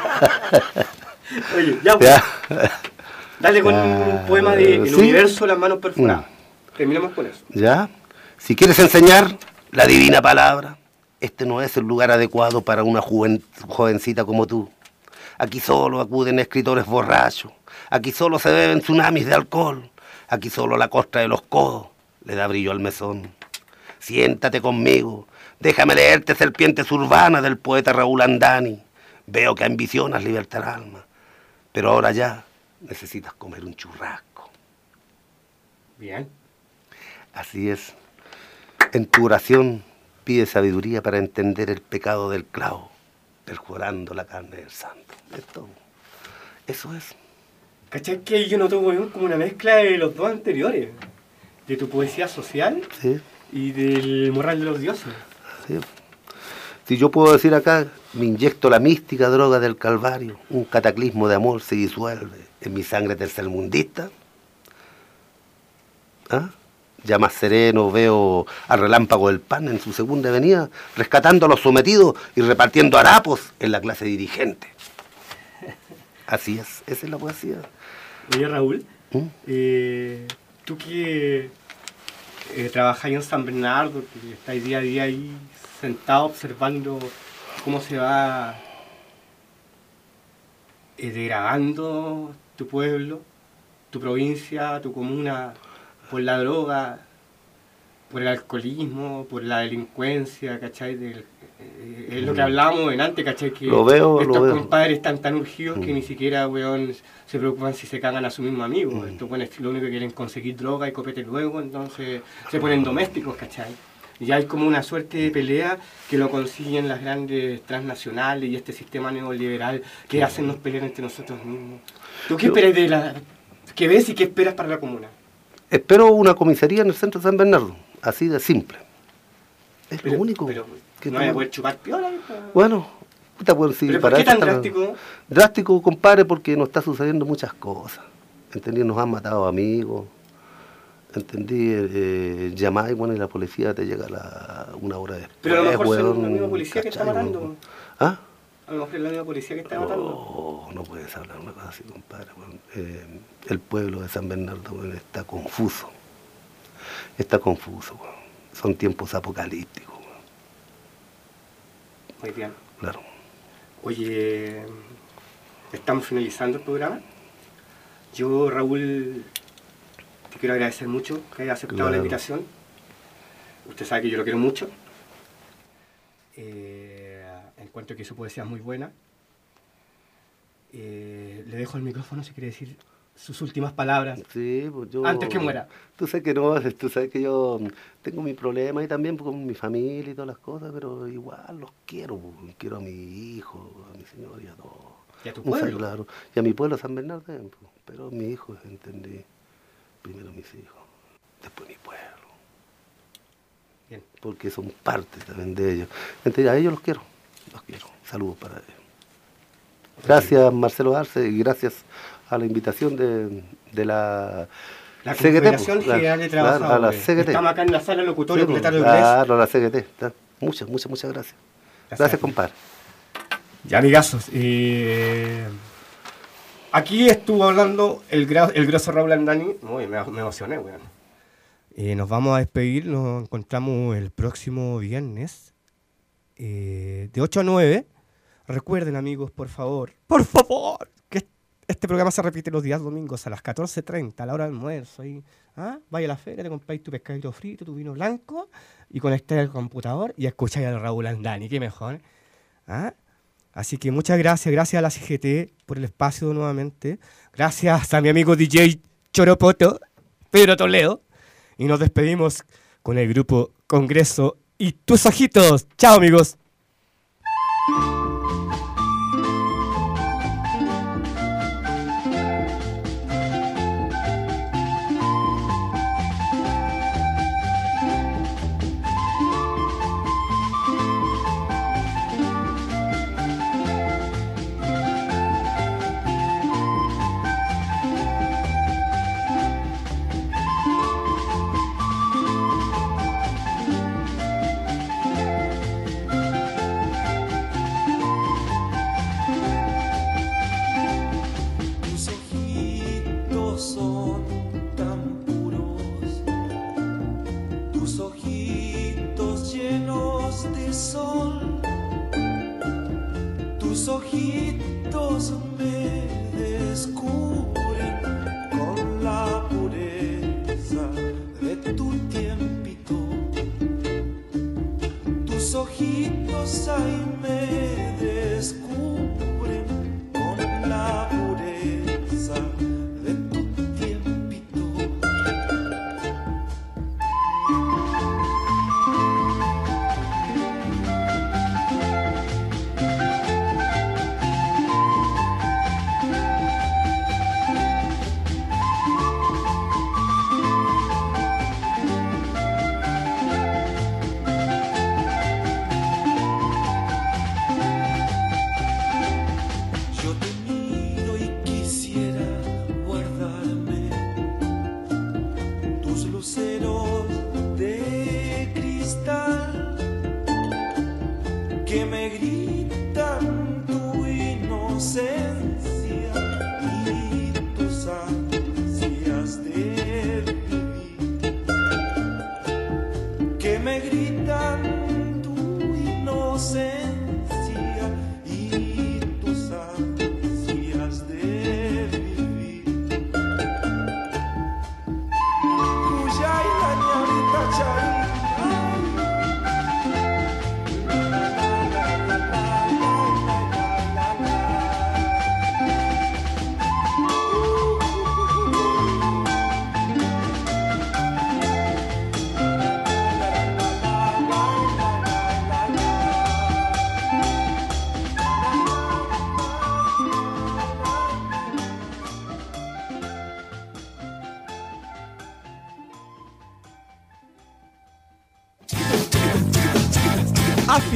Speaker 1: Oye, ya, pues. Dale con un poema de El universo, las manos perforadas. Terminamos con eso.
Speaker 2: Ya. Si quieres enseñar la divina palabra, este no es el lugar adecuado para una jovencita como tú. Aquí solo acuden escritores borrachos. Aquí solo se beben tsunamis de alcohol. Aquí solo la costra de los codos le da brillo al mesón. Siéntate conmigo. Déjame leerte Serpientes Urbanas del poeta Raúl Andani. Veo que ambicionas libertar alma. Pero ahora ya necesitas comer un churrasco.
Speaker 1: Bien.
Speaker 2: Así es. En tu oración pide sabiduría para entender el pecado del clavo, perjurando la carne del santo. Eso es.
Speaker 1: ¿Cachai que yo noto como una mezcla de los dos anteriores? De tu poesía social,
Speaker 2: sí,
Speaker 1: y del Morral de los Dioses.
Speaker 2: Sí. Si yo puedo decir acá, me inyecto la mística droga del Calvario, un cataclismo de amor se disuelve en mi sangre tercermundista. Ya más sereno veo al relámpago del pan en su segunda avenida, rescatando a los sometidos y repartiendo harapos en la clase dirigente. Así es, esa es la poesía.
Speaker 1: Oye, Raúl, tú que trabajas en San Bernardo, que estás día a día ahí sentado observando cómo se va degradando tu pueblo, tu provincia, tu comuna, por la droga, por el alcoholismo, por la delincuencia, ¿cachai? Es lo que hablábamos en antes, ¿cachai? Que estos compadres están tan urgidos que ni siquiera, weón, se preocupan si se cagan a su mismo amigo. Estos weones lo único que quieren conseguir droga y copete luego, entonces se ponen domésticos, ¿cachai? Y hay como una suerte de pelea que lo consiguen las grandes transnacionales y este sistema neoliberal que hacen nos pelear entre nosotros mismos. ¿Tú qué esperas de la... qué ves y qué esperas para la comuna?
Speaker 2: Espero una comisaría en el centro de San Bernardo, así de simple. Es lo único.
Speaker 1: Pero
Speaker 2: que
Speaker 1: no voy a poder chupar piola.
Speaker 2: Bueno, puta, pues, sí,
Speaker 1: ¿Pero por qué tan drástico?
Speaker 2: Drástico, compadre, porque nos está sucediendo muchas cosas. ¿Entendí? Nos han matado amigos. ¿Entendí? Llamáis, bueno, y la policía te llega una hora después.
Speaker 1: Pero a lo mejor
Speaker 2: weón,
Speaker 1: son la misma policía que está matando.
Speaker 2: ¿Ah?
Speaker 1: A lo mejor es la misma policía que está matando.
Speaker 2: No puedes hablar una cosa así, compadre. Bueno, el pueblo de San Bernardo, bueno, está confuso. Está confuso, bueno. Son tiempos apocalípticos. Bueno.
Speaker 1: Muy bien.
Speaker 2: Claro.
Speaker 1: Oye, estamos finalizando el programa. Yo, Raúl, te quiero agradecer mucho que hayas aceptado la invitación. Usted sabe que yo lo quiero mucho. Encuentro que su poesía es muy buena. Le dejo el micrófono si quiere decir sus últimas palabras.
Speaker 2: Sí, pues yo...
Speaker 1: Antes que muera.
Speaker 2: Tú sabes que yo tengo mi problema y también con mi familia y todas las cosas, pero igual los quiero. Pues. Quiero a mi hijo, a mi señor y a todos.
Speaker 1: ¿Y a tu pueblo?
Speaker 2: Claro. Y a mi pueblo, San Bernardo, pues. Pero mi hijo, entendí. Primero mis hijos, después mi pueblo.
Speaker 1: Bien.
Speaker 2: Porque son parte también de ellos. Entonces, a ellos los quiero. Saludos para ellos. Gracias, Marcelo Arce, y gracias a la invitación de la
Speaker 1: Confederación General de Trabajadores.
Speaker 2: La CGT.
Speaker 1: Estamos acá en la sala locutorio
Speaker 2: sí,
Speaker 1: de inglés.
Speaker 2: Claro, la CGT. Muchas gracias. Gracias, compadre.
Speaker 1: Ya, amigazos. Aquí estuvo hablando el grosso Raúl Landani. Uy, me emocioné, weón. Nos vamos a despedir. Nos encontramos el próximo viernes de 8 a 9. Recuerden, amigos, por favor, que este programa se repite los días domingos a las 14:30, a la hora del almuerzo. Vaya a la feria, te compráis tu pescadito frito, tu vino blanco, y conectáis al computador y escucháis al Raúl Landani. Qué mejor. Así que muchas gracias a la CGT por el espacio nuevamente. Gracias a mi amigo DJ Choropoto, Pedro Toledo. Y nos despedimos con el grupo Congreso y tus ojitos. Chao, amigos.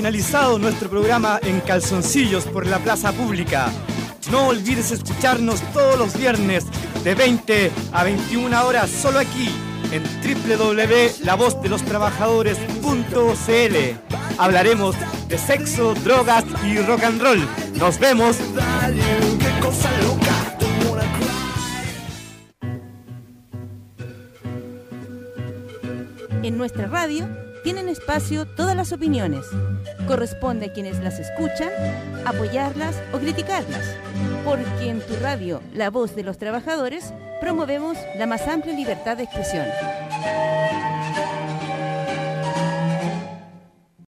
Speaker 10: finalizado nuestro programa En Calzoncillos por la Plaza Pública. No olvides escucharnos todos los viernes de 20 a 21 horas solo aquí en www.lavozdelostrabajadores.cl. Hablaremos de sexo, drogas y rock and roll. ¡Nos vemos!
Speaker 11: En nuestra radio tienen espacio todas las opiniones. Corresponde a quienes las escuchan apoyarlas o criticarlas, porque en tu radio, La Voz de los Trabajadores, promovemos la más amplia libertad de expresión.